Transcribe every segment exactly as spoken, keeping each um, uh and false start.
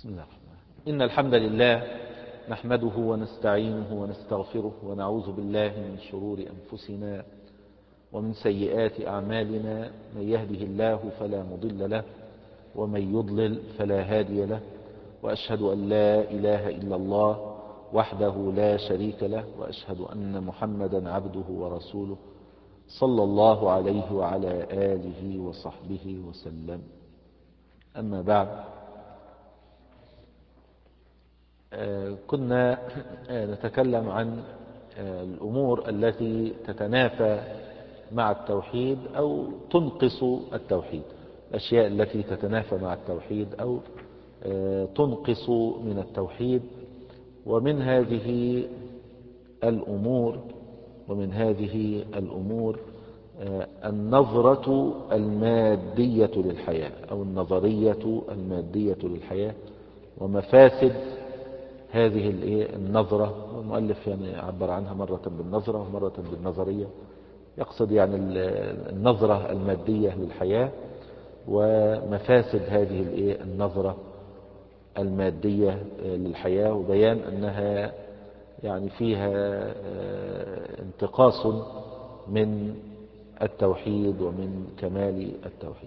بسم الله الرحمن الرحيم. إن الحمد لله نحمده ونستعينه ونستغفره ونعوذ بالله من شرور أنفسنا ومن سيئات أعمالنا. من يهده الله فلا مضل له ومن يضلل فلا هادي له، وأشهد أن لا إله إلا الله وحده لا شريك له، وأشهد أن محمدا عبده ورسوله صلى الله عليه وعلى آله وصحبه وسلم. أما بعد، كنا نتكلم عن الأمور التي تتنافى مع التوحيد أو تنقص التوحيد، الأشياء التي تتنافى مع التوحيد أو تنقص من التوحيد. ومن هذه الأمور ومن هذه الأمور النظرة المادية للحياة أو النظرية المادية للحياة ومفاسد هذه النظرة. المؤلف يعني عبر عنها مرة بالنظرة ومرة بالنظرية، يقصد يعني النظرة المادية للحياة ومفاسد هذه النظرة المادية للحياة، وبيان أنها يعني فيها انتقاص من التوحيد ومن كمال التوحيد.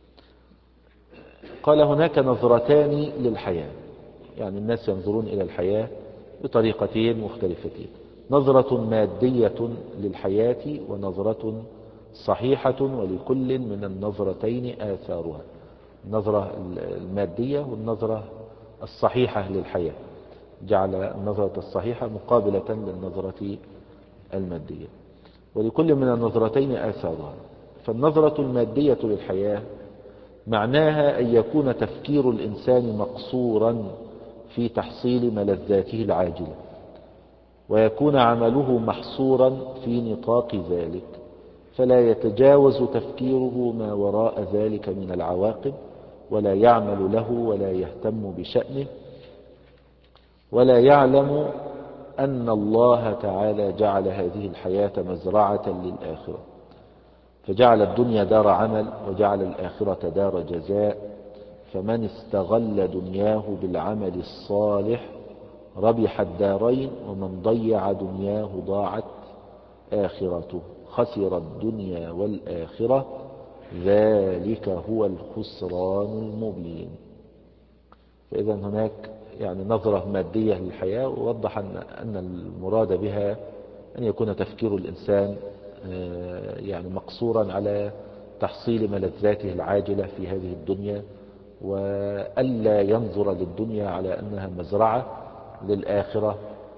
قال هناك نظرتان للحياة، يعني الناس ينظرون إلى الحياة بطريقتين مختلفتين: نظرة مادية للحياة ونظرة صحيحة، ولكل من النظرتين آثارها. النظرة المادية والنظرة الصحيحة للحياة، جعل النظرة الصحيحة مقابلة للنظرة المادية، ولكل من النظرتين آثارها. فالنظرة المادية للحياة معناها أن يكون تفكير الإنسان مقصورا في تحصيل ملذاته العاجلة، ويكون عمله محصورا في نطاق ذلك، فلا يتجاوز تفكيره ما وراء ذلك من العواقب، ولا يعمل له ولا يهتم بشأنه، ولا يعلم أن الله تعالى جعل هذه الحياة مزرعة للآخرة، فجعل الدنيا دار عمل وجعل الآخرة دار جزاء. فمن استغل دنياه بالعمل الصالح ربح الدارين، ومن ضيع دنياه ضاعت آخرته، خسر الدنيا والآخرة، ذلك هو الخسران المبين. فإذا هناك يعني نظرة مادية للحياة، ووضح أن المراد بها أن يكون تفكير الإنسان يعني مقصورا على تحصيل ملذاته العاجلة في هذه الدنيا، وألا ينظر للدنيا على أنها مزرعة للآخرة،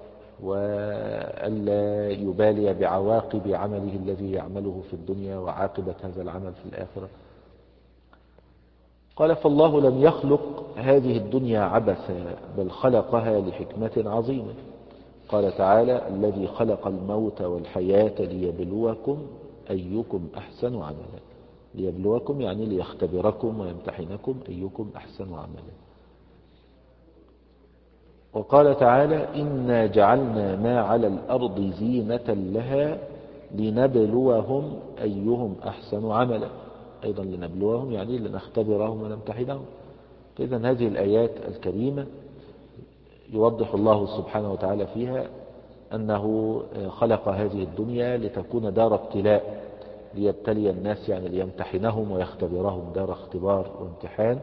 وألا يبالي بعواقب عمله الذي يعمله في الدنيا وعاقبة هذا العمل في الآخرة. قال: فالله لم يخلق هذه الدنيا عبثا، بل خلقها لحكمة عظيمة. قال تعالى: الذي خلق الموت والحياة ليبلوكم أيكم أحسن عملا. ليبلوكم يعني ليختبركم ويمتحنكم أيكم أحسن عملا. وقال تعالى: إنا جعلنا ما على الأرض زينة لها لنبلوهم أيهم أحسن عملا. أيضا لنبلوهم يعني لنختبرهم ونمتحنهم. فإذا هذه الآيات الكريمة يوضح الله سبحانه وتعالى فيها أنه خلق هذه الدنيا لتكون دار ابتلاء، ليبتلي الناس يعني ليمتحنهم ويختبرهم، دار اختبار وامتحان،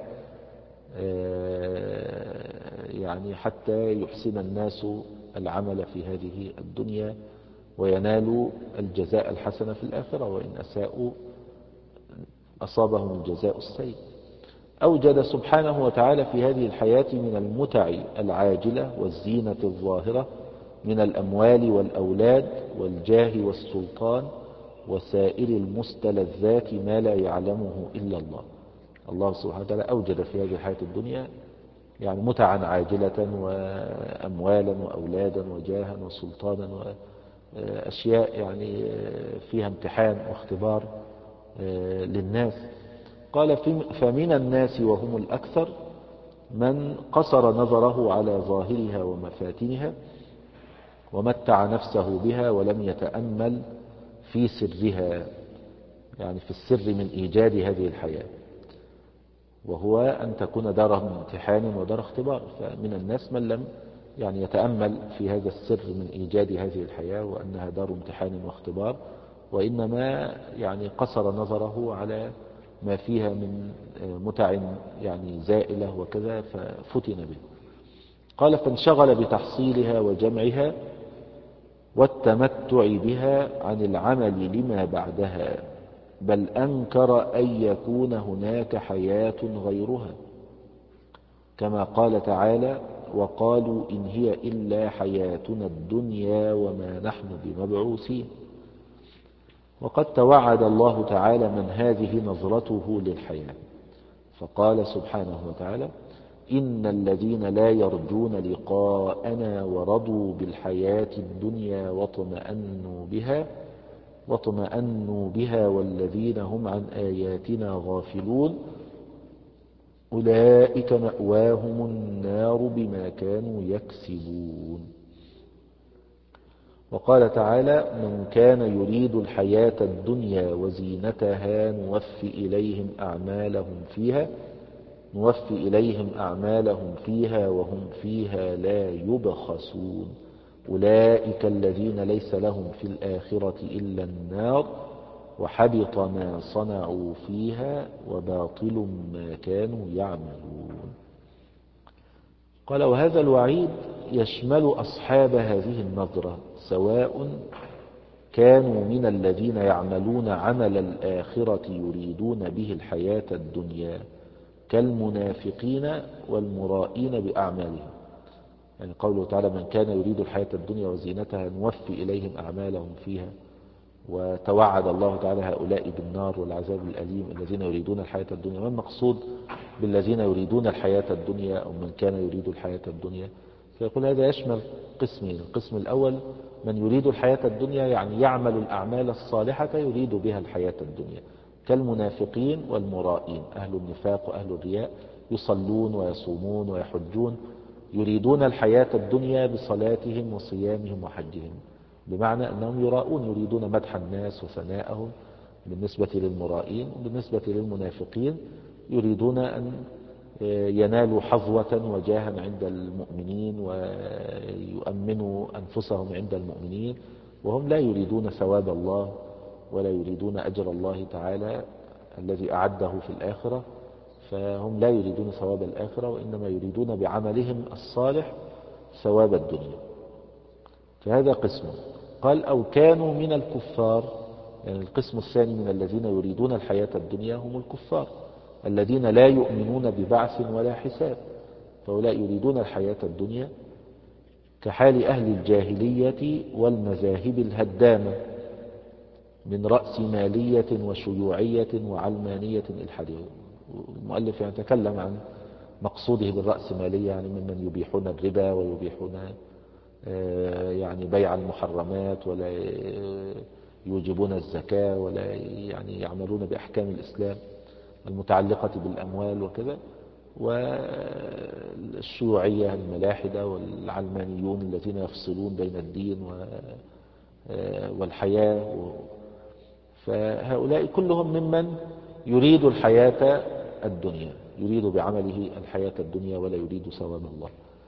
يعني حتى يحسن الناس العمل في هذه الدنيا وينالوا الجزاء الحسن في الآخرة، وإن أساءوا أصابهم الجزاء السيء. أوجد سبحانه وتعالى في هذه الحياة من المتع العاجلة والزينة الظاهرة، من الأموال والأولاد والجاه والسلطان وسائر المستلذات ما لا يعلمه إلا الله. الله سبحانه وتعالى أوجد في هذه الحياة الدنيا يعني متعا عاجلة وأموالا وأولادا وجاها وسلطانا وأشياء يعني فيها امتحان واختبار للناس. قال: فمن الناس وهم الأكثر من قصر نظره على ظاهرها ومفاتنها ومتع نفسه بها ولم يتأمل في سرها، يعني في السر من إيجاد هذه الحياة. وهو أن تكون دار امتحان ودار اختبار. فمن الناس من لم يعني يتأمل في هذا السر من إيجاد هذه الحياة وأنها دار امتحان واختبار، وإنما يعني قصر نظره على ما فيها من متع يعني زائلة وكذا ففتن به. قال فانشغل بتحصيلها وجمعها والتمتع بها عن العمل لما بعدها، بل أنكر أن يكون هناك حياة غيرها، كما قال تعالى وقالوا إن هي إلا حياتنا الدنيا وما نحن بمبعوثين. وقد توعد الله تعالى من هذه نظرته للحياة، فقال سبحانه وتعالى إن الذين لا يرجون لقاءنا ورضوا بالحياة الدنيا واطمأنوا بها واطمأنوا بها والذين هم عن آياتنا غافلون أولئك مأواهم النار بما كانوا يكسبون. وقال تعالى من كان يريد الحياة الدنيا وزينتها نوفي إليهم أعمالهم فيها نوفي إليهم أعمالهم فيها وهم فيها لا يبخسون أولئك الذين ليس لهم في الآخرة إلا النار وحبط ما صنعوا فيها وباطل ما كانوا يعملون. قال وهذا الوعيد يشمل أصحاب هذه النظرة سواء كانوا من الذين يعملون عمل الآخرة يريدون به الحياة الدنيا كالمنافقين والمرائين بأعمالهم، يعني قوله تعالى من كان يريد الحياة الدنيا وزينتها نوفي إليهم أعمالهم فيها، وتوعد الله تعالى هؤلاء بالنار والعذاب الأليم الذين يريدون الحياة الدنيا. ما المقصود بالذين يريدون الحياة الدنيا أو من كان يريد الحياة الدنيا؟ فيقول هذا يشمل قسمين. القسم الأول من يريد الحياة الدنيا يعني يعمل الأعمال الصالحة يريد بها الحياة الدنيا كالمنافقين والمرائين، أهل النفاق وأهل الرياء يصلون ويصومون ويحجون يريدون الحياة الدنيا بصلاتهم وصيامهم وحجهم، بمعنى أنهم يراؤون يريدون مدح الناس وثناءهم بالنسبة للمرائين، وبالنسبة للمنافقين يريدون أن ينالوا حظوة وجاها عند المؤمنين ويؤمنوا أنفسهم عند المؤمنين، وهم لا يريدون ثواب الله ولا يريدون أجر الله تعالى الذي أعده في الآخرة، فهم لا يريدون ثواب الآخرة وإنما يريدون بعملهم الصالح ثواب الدنيا. فهذا قسم. قال أو كانوا من الكفار، يعني القسم الثاني من الذين يريدون الحياة الدنيا هم الكفار الذين لا يؤمنون ببعث ولا حساب، فهؤلاء يريدون الحياة الدنيا كحال أهل الجاهلية والمذاهب الهدامة من رأسمالية وشيوعية وعلمانية إلحادية. المؤلف يعني تكلم عن مقصوده بالرأسمالية، يعني ممن يبيحون الربا ويبيحون يعني بيع المحرمات ولا يوجبون الزكاة ولا يعني يعملون بأحكام الإسلام المتعلقة بالأموال وكذا، والشيوعية الملاحدة والعلمانيون الذين يفصلون بين الدين والحياة. فهؤلاء كلهم ممن يريد الحياة الدنيا، يريد بعمله الحياة الدنيا ولا يريد ثواب الله.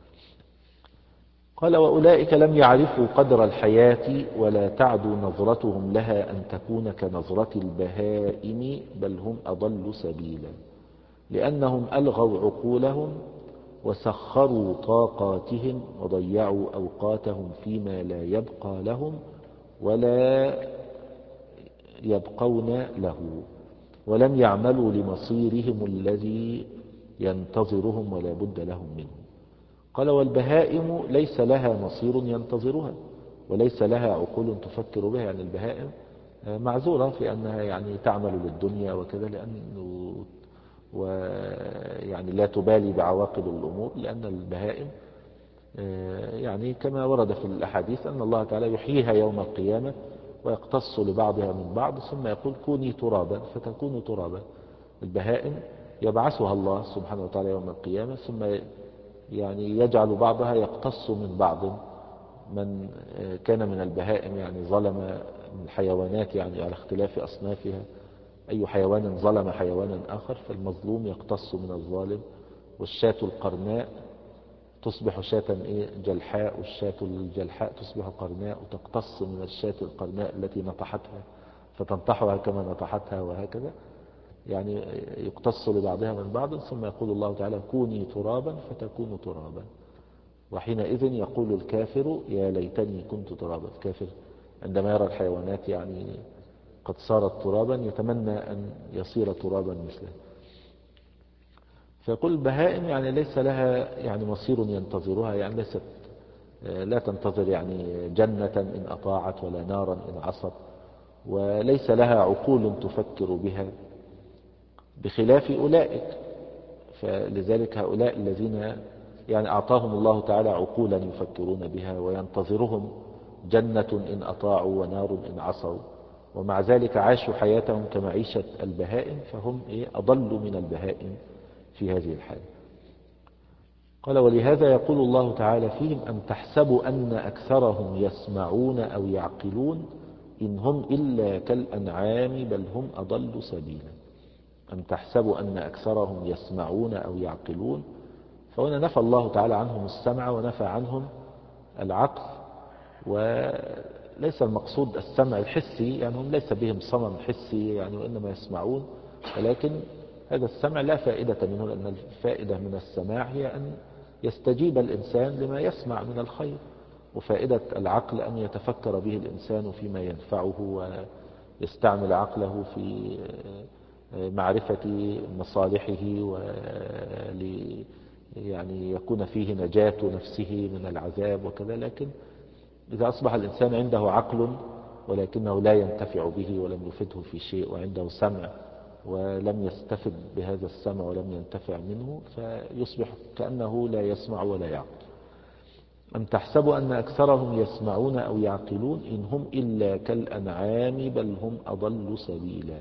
قال وأولئك لم يعرفوا قدر الحياة ولا تعدو نظرتهم لها أن تكون كنظرة البهائم بل هم أضل سبيلا، لأنهم ألغوا عقولهم وسخروا طاقاتهم وضيعوا أوقاتهم فيما لا يبقى لهم ولا يبقون له، ولم يعملوا لمصيرهم الذي ينتظرهم ولا بد لهم منه. قال والبهائم ليس لها مصير ينتظرها وليس لها عقول تفكر بها، يعني البهائم معذورة في أنها يعني تعمل للدنيا وكذا لأنه ويعني لا تبالي بعواقب الأمور، لأن البهائم يعني كما ورد في الأحاديث أن الله تعالى يحييها يوم القيامة ويقتص لبعضها من بعض ثم يقول كوني ترابا فتكون ترابا. البهائم يبعثها الله سبحانه وتعالى يوم القيامة ثم يعني يجعل بعضها يقتص من بعض، من كان من البهائم يعني ظلم من الحيوانات يعني على اختلاف أصنافها أي حيوان ظلم حيوانا آخر فالمظلوم يقتص من الظالم، والشاة القرناء تصبح شاة إيه جلحاء، والشاة الجلحاء تصبح قرناء وتقتص من الشاة القرناء التي نطحتها فتنطحها كما نطحتها، وهكذا يعني يقتص لبعضها من بعض. ثم يقول الله تعالى كوني ترابا فتكون ترابا، وحينئذ يقول الكافر يا ليتني كنت ترابا. الكافر عندما يرى الحيوانات يعني قد صارت ترابا يتمنى أن يصير ترابا مثله. فيقول البهائم يعني ليس لها يعني مصير ينتظرها، يعني ليست لا تنتظر يعني جنة إن أطاعت ولا نارا إن عصت، وليس لها عقول تفكر بها بخلاف أولئك. فلذلك هؤلاء الذين يعني أعطاهم الله تعالى عقولا يفكرون بها وينتظرهم جنة إن أطاعوا ونار إن عصوا، ومع ذلك عاشوا حياتهم كمعيشة البهائم، فهم إيه أضل من البهائم في هذه الحالة. قال ولهذا يقول الله تعالى فيهم أم تحسب أن أكثرهم يسمعون أو يعقلون إن هم إلا كالأنعام بل هم أضل سبيلا. أم تحسب أن أكثرهم يسمعون أو يعقلون، فهنا نفى الله تعالى عنهم السمع ونفى عنهم العقل، وليس المقصود السمع الحسي، يعني هم ليس بهم صمم حسي يعني وإنما يسمعون، ولكن هذا السمع لا فائدة منه، لأن الفائدة من السماع هي أن يستجيب الإنسان لما يسمع من الخير، وفائدة العقل أن يتفكر به الإنسان فيما ينفعه ويستعمل عقله في معرفة مصالحه ولي يعني يكون فيه نجاة نفسه من العذاب وكذا. لكن إذا أصبح الإنسان عنده عقل ولكنه لا ينتفع به ولم يفده في شيء، وعنده سمع ولم يستفد بهذا السمع ولم ينتفع منه، فيصبح كأنه لا يسمع ولا يعقل. أم تحسب أن أكثرهم يسمعون أو يعقلون إن هم إلا كالأنعام بل هم أضل سبيلا.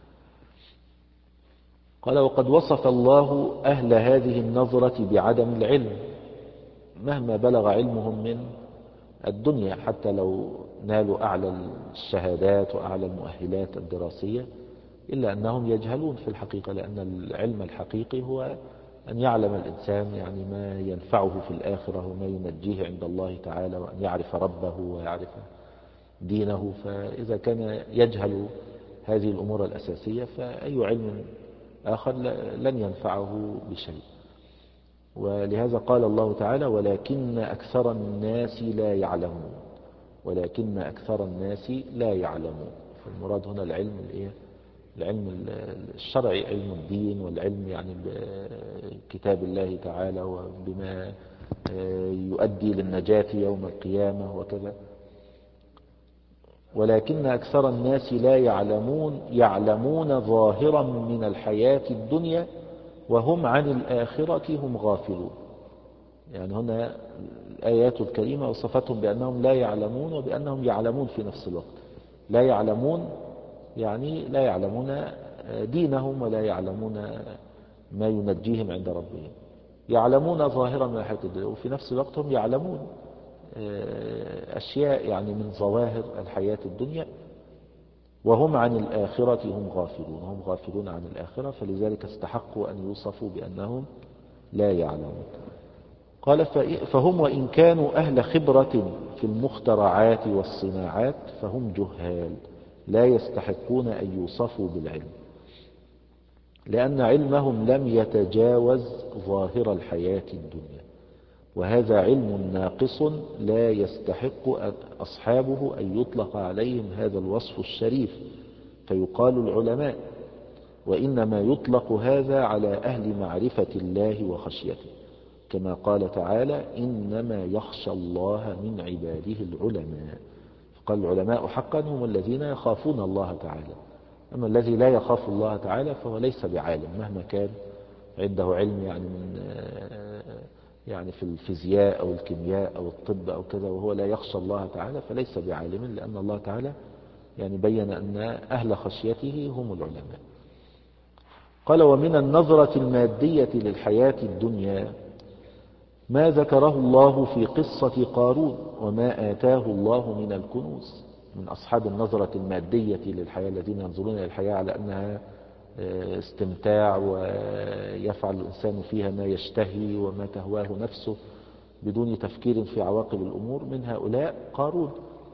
قال وقد وصف الله أهل هذه النظرة بعدم العلم مهما بلغ علمهم من الدنيا، حتى لو نالوا أعلى الشهادات وأعلى المؤهلات الدراسية، إلا أنهم يجهلون في الحقيقة، لأن العلم الحقيقي هو أن يعلم الإنسان يعني ما ينفعه في الآخرة وما ينجيه عند الله تعالى، وأن يعرف ربه ويعرف دينه. فإذا كان يجهل هذه الأمور الأساسية فأي علم آخر لن ينفعه بشيء. ولهذا قال الله تعالى ولكن أكثر الناس لا يعلمون، ولكن أكثر الناس لا يعلمون. فالمراد هنا العلم الإيه؟ العلم الشرعي، علم الدين، والعلم يعني بكتاب الله تعالى وبما يؤدي للنجاة يوم القيامة وكذا. ولكن أكثر الناس لا يعلمون يعلمون ظاهرا من الحياة الدنيا وهم عن الآخرة هم غافلون. يعني هنا الآيات الكريمة وصفتهم بأنهم لا يعلمون وبأنهم يعلمون في نفس الوقت. لا يعلمون يعني لا يعلمون دينهم ولا يعلمون ما ينجيهم عند ربهم. يعلمون ظاهرا من الحياة الدنيا وفي نفس الوقت هم يعلمون أشياء يعني من ظواهر الحياة الدنيا، وهم عن الآخرة هم غافلون، هم غافلون عن الآخرة، فلذلك استحقوا أن يوصفوا بأنهم لا يعلمون. قال فهم وإن كانوا أهل خبرة في المخترعات والصناعات فهم جهال لا يستحقون أن يوصفوا بالعلم، لأن علمهم لم يتجاوز ظاهر الحياة الدنيا، وهذا علم ناقص لا يستحق أصحابه أن يطلق عليهم هذا الوصف الشريف فيقال العلماء، وإنما يطلق هذا على أهل معرفة الله وخشيته، كما قال تعالى إنما يخشى الله من عباده العلماء. فقال العلماء حقا هم الذين يخافون الله تعالى، أما الذي لا يخاف الله تعالى فهو ليس بعالم مهما كان عنده علم يعني من يعني في الفيزياء أو الكيمياء أو الطب أو كذا، وهو لا يخشى الله تعالى فليس بعالم، لأن الله تعالى يعني بين أن أهل خشيته هم العلماء. قال ومن النظرة المادية للحياة الدنيا ما ذكره الله في قصة قارون وما آتاه الله من الكنوز. من أصحاب النظرة المادية للحياة، الذين ينظرون إلى الحياة على أنها استمتاع ويفعل الإنسان فيها ما يشتهي وما تهواه نفسه بدون تفكير في عواقب الأمور. من هؤلاء قارون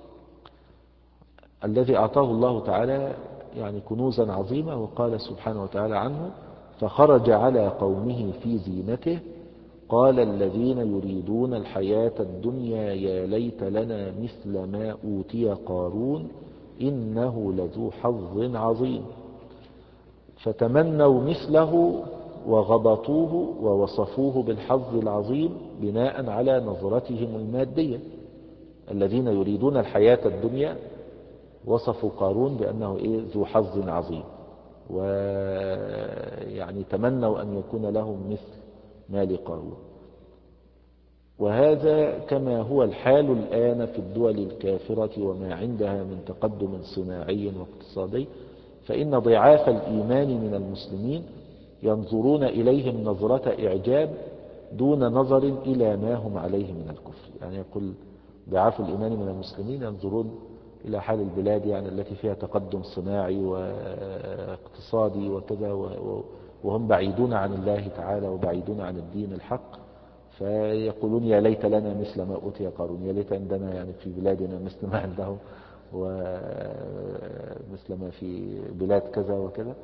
الذي أعطاه الله تعالى يعني كنوزا عظيمة، وقال سبحانه وتعالى عنه: فخرج على قومه في زينته قال الذين يريدون الحياة الدنيا يا ليت لنا مثل ما أوتي قارون إنه لذو حظ عظيم. فتمنوا مثله وغبطوه ووصفوه بالحظ العظيم بناء على نظرتهم المادية. الذين يريدون الحياة الدنيا وصفوا قارون بأنه إيه؟ ذو حظ عظيم، ويعني تمنوا أن يكون لهم مثل ما لقارون. وهذا كما هو الحال الآن في الدول الكافرة وما عندها من تقدم صناعي واقتصادي، فإن ضعاف الإيمان من المسلمين ينظرون إليهم نظرة إعجاب دون نظر إلى ما هم عليه من الكفر. يعني يقول ضعاف الإيمان من المسلمين ينظرون إلى حال البلاد يعني التي فيها تقدم صناعي واقتصادي وكذا، وهم بعيدون عن الله تعالى وبعيدون عن الدين الحق، فيقولون يا ليت لنا مثل ما أوتي قارون، يا ليت عندنا يعني في بلادنا مثل ما عندهم ومثل ما في بلاد كذا وكذا.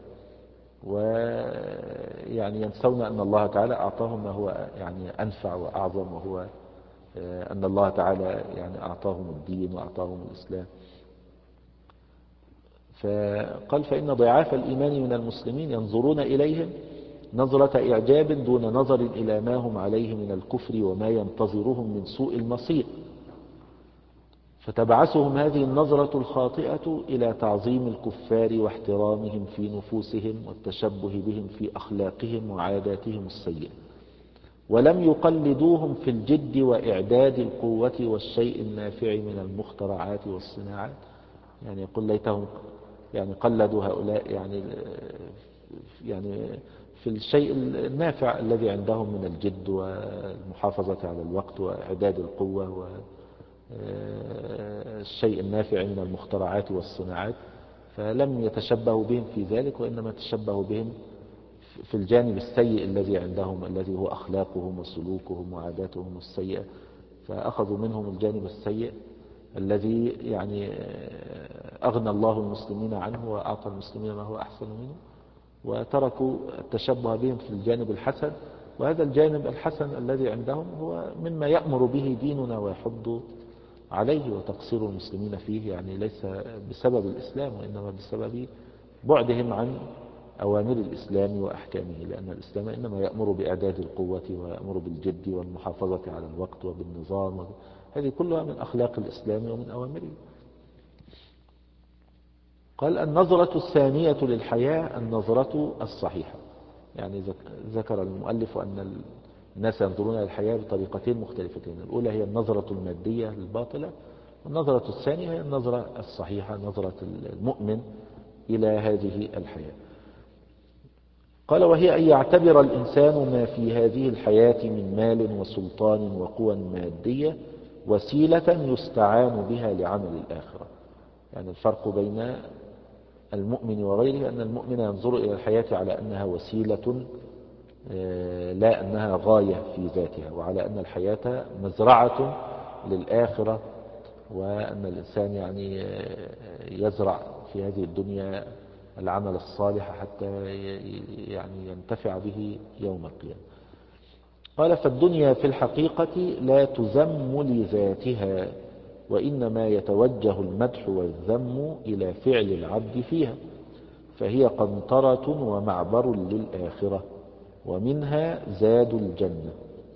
ويعني ينسون أن الله تعالى أعطاهم ما هو يعني أنفع وأعظم، وهو أن الله تعالى يعني أعطاهم الدين وأعطاهم الإسلام. فقال فإن ضعاف الإيمان من المسلمين ينظرون إليهم نظرة إعجاب دون نظر إلى ما هم عليه من الكفر وما ينتظرهم من سوء المصير، فتبعثهم هذه النظرة الخاطئة إلى تعظيم الكفار واحترامهم في نفوسهم والتشبه بهم في أخلاقهم وعاداتهم السيئة، ولم يقلدوهم في الجد وإعداد القوة والشيء النافع من المخترعات والصناعات. يعني يقول ليتهم يعني قلدوا هؤلاء يعني يعني في الشيء النافع الذي عندهم من الجد والمحافظة على الوقت وإعداد القوة والشيء النافع من المخترعات والصناعات، فلم يتشبهوا بهم في ذلك، وإنما تشبهوا بهم في الجانب السيء الذي عندهم، الذي هو أخلاقهم وسلوكهم وعاداتهم السيئة، فأخذوا منهم الجانب السيء الذي يعني أغنى الله المسلمين عنه وأعطى المسلمين ما هو أحسن منه، وتركوا التشبه بهم في الجانب الحسن. وهذا الجانب الحسن الذي عندهم هو مما يأمر به ديننا ويحض عليه، وتقصير المسلمين فيه يعني ليس بسبب الإسلام، وإنما بسبب بعدهم عن أوامر الإسلام وأحكامه، لأن الإسلام إنما يأمر بإعداد القوة ويأمر بالجد والمحافظة على الوقت وبالنظام، هذه كلها من أخلاق الإسلام ومن أوامره. قال النظرة الثانية للحياة النظرة الصحيحة. يعني ذكر المؤلف أن الناس ينظرون إلى الحياة بطريقتين مختلفتين، الأولى هي النظرة المادية الباطلة، والنظرة الثانية هي النظرة الصحيحة، نظرة المؤمن إلى هذه الحياة. قال وهي أن يعتبر الإنسان ما في هذه الحياة من مال وسلطان وقوى مادية وسيلة يستعان بها لعمل الآخرة. يعني الفرق بين المؤمن وغيره أن المؤمن ينظر إلى الحياة على أنها وسيلة لا أنها غاية في ذاتها، وعلى أن الحياة مزرعة للآخرة، وأن الإنسان يعني يزرع في هذه الدنيا العمل الصالح حتى يعني ينتفع به يوم القيامة. قال فالدنيا في الحقيقة لا تذم لذاتها، وإنما يتوجه المدح والذم إلى فعل العبد فيها، فهي قنطرة ومعبر للآخرة، ومنها زاد الجنة،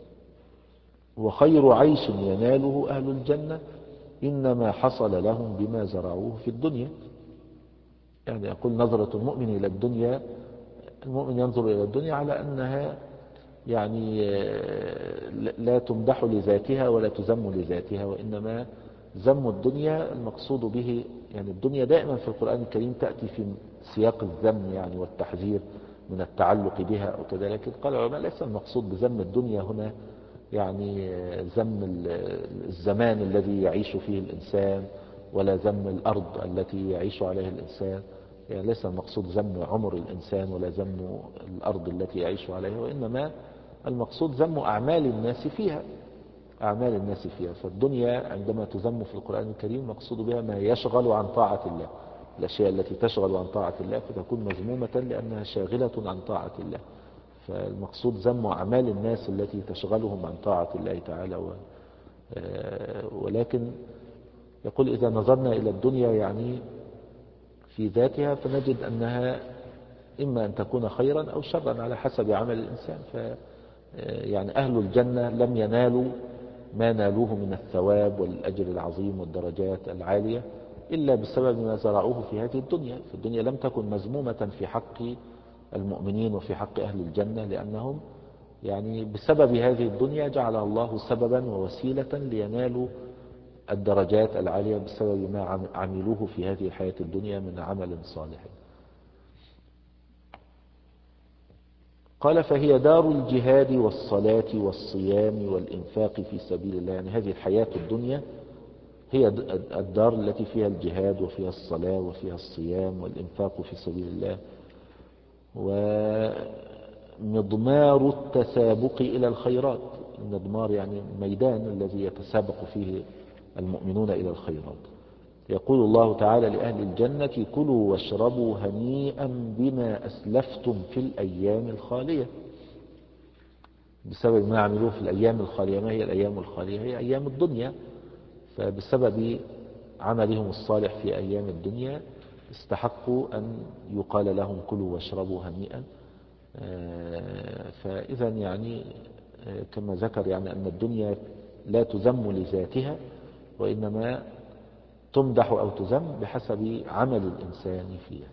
وخير عيش يناله أهل الجنة إنما حصل لهم بما زرعوه في الدنيا. يعني يقول نظرة المؤمن إلى الدنيا، المؤمن ينظر إلى الدنيا على أنها يعني لا تمدح لذاتها ولا تذم لذاتها، وإنما ذم الدنيا المقصود به يعني الدنيا دائما في القرآن الكريم تأتي في سياق الذم يعني والتحذير من التعلق بها أو كذا، لكن قال العلماء ليس المقصود بذم الدنيا هنا يعني ذم الزمان الذي يعيش فيه الإنسان ولا ذم الأرض التي يعيش عليها الإنسان. يعني ليس المقصود ذم عمر الإنسان ولا ذم الأرض التي يعيش عليها، وإنما المقصود ذم أعمال الناس فيها، أعمال الناس فيها. فالدنيا عندما تذم في القرآن الكريم مقصود بها ما يشغل عن طاعة الله، الأشياء التي تشغل عن طاعة الله فتكون مذمومة لأنها شاغلة عن طاعة الله. فالمقصود ذم أعمال الناس التي تشغلهم عن طاعة الله تعالى. و... ولكن يقول إذا نظرنا إلى الدنيا يعني في ذاتها فنجد أنها إما أن تكون خيرا أو شرا على حسب عمل الإنسان. ف يعني أهل الجنة لم ينالوا ما نالوه من الثواب والأجر العظيم والدرجات العالية إلا بسبب ما زرعوه في هذه الدنيا. في الدنيا لم تكن مذمومة في حق المؤمنين وفي حق أهل الجنة، لأنهم يعني بسبب هذه الدنيا جعل الله سببا ووسيلة لينالوا الدرجات العالية بسبب ما عملوه في هذه الحياة الدنيا من عمل صالح. قال فهي دار الجهاد والصلاة والصيام والإنفاق في سبيل الله. يعني هذه الحياة الدنيا هي الدار التي فيها الجهاد وفيها الصلاة وفيها الصيام والإنفاق في سبيل الله، ومضمار التسابق إلى الخيرات. المضمار يعني الميدان الذي يتسابق فيه المؤمنون إلى الخيرات. يقول الله تعالى لأهل الجنة كلوا واشربوا هنيئا بما أسلفتم في الأيام الخالية، بسبب ما عملوه في الأيام الخالية. ما هي الأيام الخالية؟ هي أيام الدنيا. فبسبب عملهم الصالح في أيام الدنيا استحقوا أن يقال لهم كلوا واشربوا هنيئا. فإذا يعني كما ذكر يعني أن الدنيا لا تذم لذاتها، وإنما تمدح أو تذم بحسب عمل الإنسان فيها.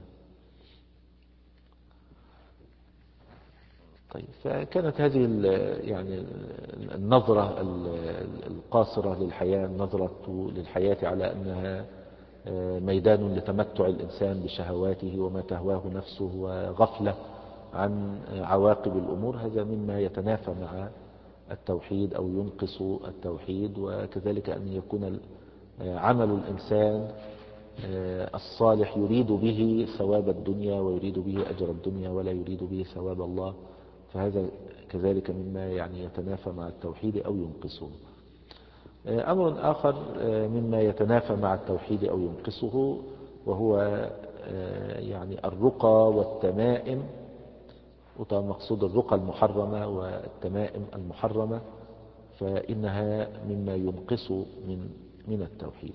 طيب، فكانت هذه يعني النظرة القاصرة للحياة، النظرة للحياة على أنها ميدان لتمتع الإنسان بشهواته وما تهواه نفسه وغفلة عن عواقب الأمور، هذا مما يتنافى مع التوحيد أو ينقص التوحيد. وكذلك أن يكون عمل الإنسان الصالح يريد به ثواب الدنيا ويريد به أجر الدنيا ولا يريد به ثواب الله، فهذا كذلك مما يعني يتنافى مع التوحيد أو ينقصه. أمر آخر مما يتنافى مع التوحيد أو ينقصه وهو يعني الرقى والتمائم. وطبعا مقصود الرقى المحرمة والتمائم المحرمة، فإنها مما ينقص من من التوحيد.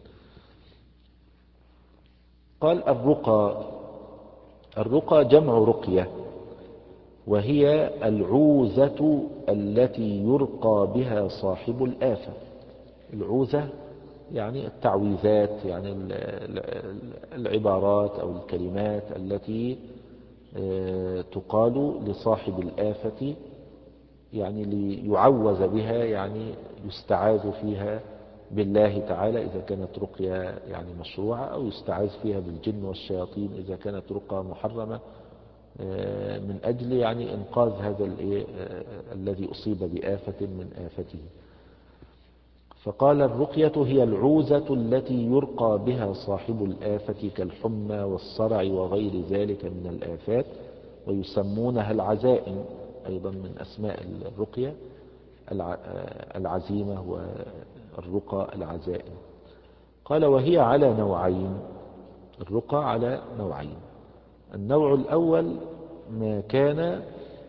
قال الرقى، الرقى جمع رقية، وهي العوزة التي يرقى بها صاحب الآفة. العوزة يعني التعويذات، يعني العبارات أو الكلمات التي تقال لصاحب الآفة، يعني ليعوذ بها، يعني يستعاذ فيها بالله تعالى إذا كانت رقية يعني مشروعة، أو يستعاذ فيها بالجن والشياطين إذا كانت رقى محرمة، من أجل يعني إنقاذ هذا الذي أصيب بآفة من آفته. فقال الرقية هي العوزة التي يرقى بها صاحب الآفة كالحمى والصرع وغير ذلك من الآفات، ويسمونها العزائم. أيضا من أسماء الرقية العزيمة والرقى العزائم. قال وهي على نوعين، الرقى على نوعين. النوع الأول ما كان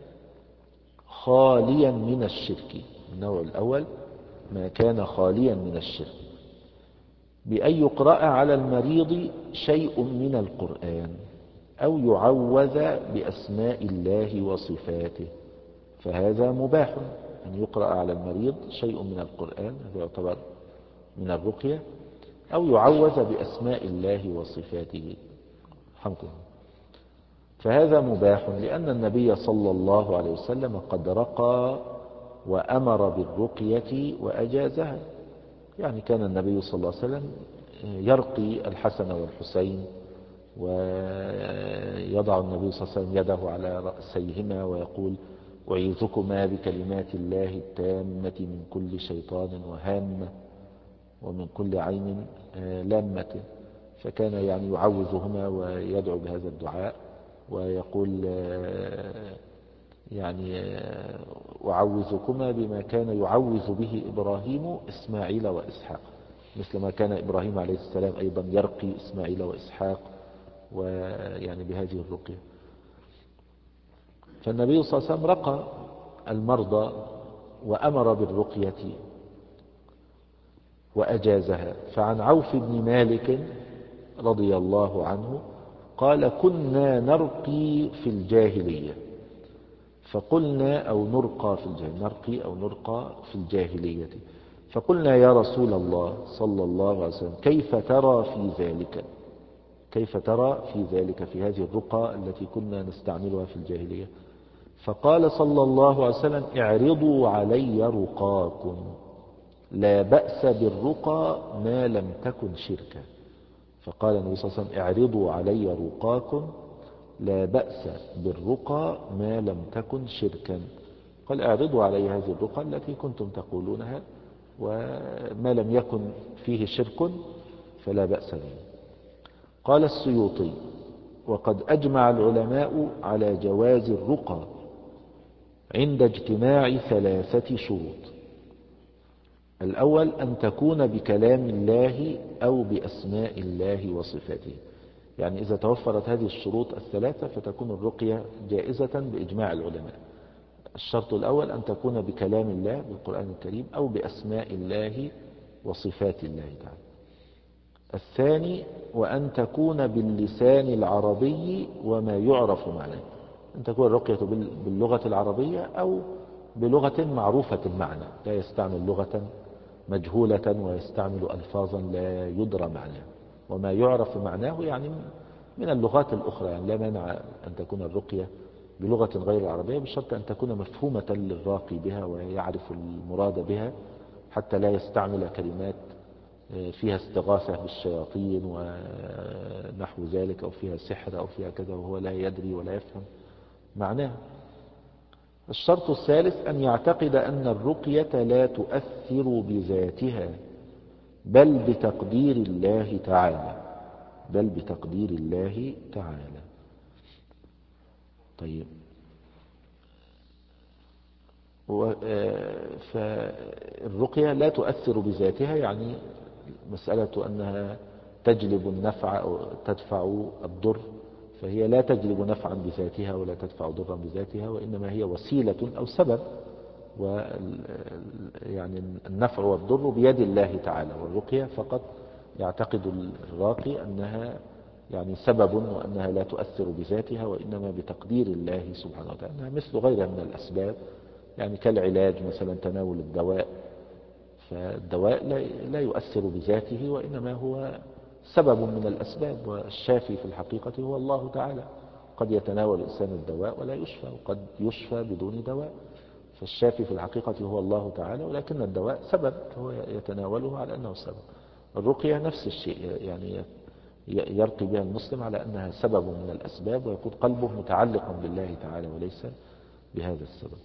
خاليا من الشرك، النوع الأول ما كان خاليا من الشرك، بأن يقرأ على المريض شيء من القرآن أو يعوذ بأسماء الله وصفاته، فهذا مباح أن يقرأ على المريض شيء من القرآن، هذا يعتبر من الرقية، أو يعوذ بأسماء الله وصفاته، حمده. فهذا مباح لأن النبي صلى الله عليه وسلم قد رقى وأمر بالرقية وأجازها. يعني كان النبي صلى الله عليه وسلم يرقي الحسن والحسين، ويضع النبي صلى الله عليه وسلم يده على رأسيهما ويقول أعيذكما بكلمات الله التامة من كل شيطان وهامة. ومن كل عين لامة، فكان يعني يعوذهما ويدعو بهذا الدعاء ويقول يعني أعوذكما بما كان يعوذ به إبراهيم إسماعيل وإسحاق، مثل ما كان إبراهيم عليه السلام أيضا يرقي إسماعيل وإسحاق، ويعني بهذه الرقية. فالنبي صلى الله عليه وسلم رقى المرضى وأمر بالرقية وأجازها. فعن عوف بن مالك رضي الله عنه قال: كنا نرقي في الجاهلية فقلنا أو نرقى في الجاهلية نرقي أو نرقى في الجاهلية فقلنا يا رسول الله صلى الله عليه وسلم كيف ترى في ذلك كيف ترى في ذلك في هذه الرقى التي كنا نستعملها في الجاهلية؟ فقال صلى الله عليه وسلم: اعرضوا علي رقاكم، لا بأس بالرقى ما لم تكن شركا. فقال النبي صلى الله عليه وسلم: اعرضوا علي رقاكم لا بأس بالرقى ما لم تكن شركا. قال: اعرضوا علي هذه الرقى التي كنتم تقولونها، وما لم يكن فيه شرك فلا بأس به. قال السيوطي: وقد أجمع العلماء على جواز الرقى عند اجتماع ثلاثة شروط. الأول أن تكون بكلام الله أو بأسماء الله وصفاته، يعني إذا توفرت هذه الشروط الثلاثة فتكون الرقية جائزة بإجماع العلماء. الشرط الأول أن تكون بكلام الله بالقرآن الكريم أو بأسماء الله وصفات الله تعالى. الثاني وأن تكون باللسان العربي وما يعرف معناه، أن تكون الرقية باللغة العربية أو بلغة معروفة المعنى، لا يستعمل لغة مجهولة ويستعمل ألفاظا لا يدرى معناه. وما يعرف معناه يعني من اللغات الأخرى، يعني لا مانع أن تكون الرقية بلغة غير العربية بشرط أن تكون مفهومة للراقي بها ويعرف المراد بها، حتى لا يستعمل كلمات فيها استغاثة بالشياطين ونحو ذلك، أو فيها سحر أو فيها كذا وهو لا يدري ولا يفهم معناها. الشرط الثالث أن يعتقد أن الرقية لا تؤثر بذاتها بل بتقدير الله تعالى بل بتقدير الله تعالى. طيب، فالرقية لا تؤثر بذاتها، يعني مسألة أنها تجلب النفع أو تدفع الضر، فهي لا تجلب نفعا بذاتها ولا تدفع ضرا بذاتها، وإنما هي وسيلة أو سبب، و يعني النفع والضر بيد الله تعالى. والرقية فقط يعتقد الراقي أنها يعني سبب، وأنها لا تؤثر بذاتها وإنما بتقدير الله سبحانه وتعالى، أنها مثل غيرها من الأسباب، يعني كالعلاج مثلا تناول الدواء، فالدواء لا يؤثر بذاته وإنما هو سبب من الأسباب، والشافي في الحقيقة هو الله تعالى. قد يتناول الإنسان الدواء ولا يشفى، وقد يشفى بدون دواء، فالشافي في الحقيقة هو الله تعالى، ولكن الدواء سبب هو يتناوله على أنه سبب. الرقية نفس الشيء، يعني يرقي بها المسلم على أنها سبب من الأسباب، ويكون قلبه متعلقا بالله تعالى وليس بهذا السبب.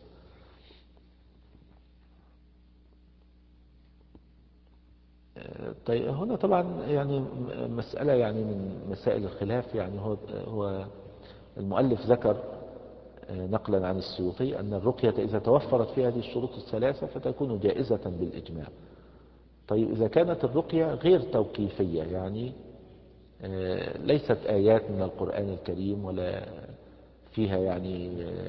طيب، هنا طبعا يعني مسألة يعني من مسائل الخلاف، يعني هو هو المؤلف ذكر نقلا عن السيوطي أن الرقية إذا توفرت فيها هذه الشروط الثلاثة فتكون جائزة بالإجماع. طيب، إذا كانت الرقية غير توقيفية، يعني ليست آيات من القرآن الكريم ولا فيها يعني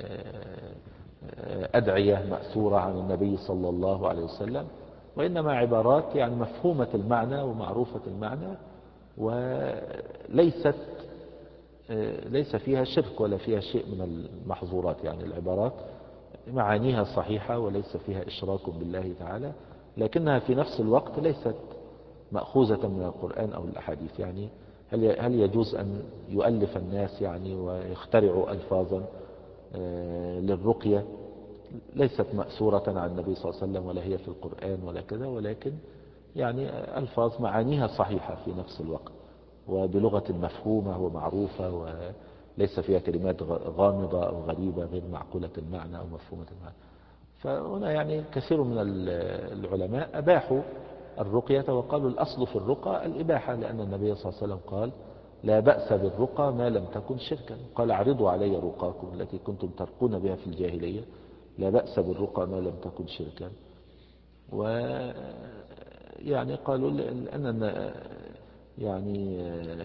أدعية مأثورة عن النبي صلى الله عليه وسلم، وإنما عبارات يعني مفهومة المعنى ومعروفة المعنى، وليست ليس فيها شرك ولا فيها شيء من المحظورات، يعني العبارات معانيها صحيحة وليس فيها إشراك بالله تعالى، لكنها في نفس الوقت ليست مأخوذة من القرآن أو الأحاديث. يعني هل هل يجوز أن يؤلف الناس يعني ويخترعوا ألفاظا للرقية ليست مأثورة عن النبي صلى الله عليه وسلم ولا هي في القرآن ولا كذا، ولكن يعني ألفاظ معانيها صحيحة في نفس الوقت وبلغة مفهومة ومعروفة وليس فيها كلمات غامضة أو غريبة غير معقولة المعنى أو مفهومة المعنى. فهنا يعني كثير من العلماء أباحوا الرقية، وقالوا الأصل في الرقى الإباحة، لأن النبي صلى الله عليه وسلم قال لا بأس بالرقى ما لم تكن شركا، قال اعرضوا علي رقاكم التي كنتم ترقون بها في الجاهلية، لا بأس بالرقى ما لم تكن شركا. و يعني قالوا لأن يعني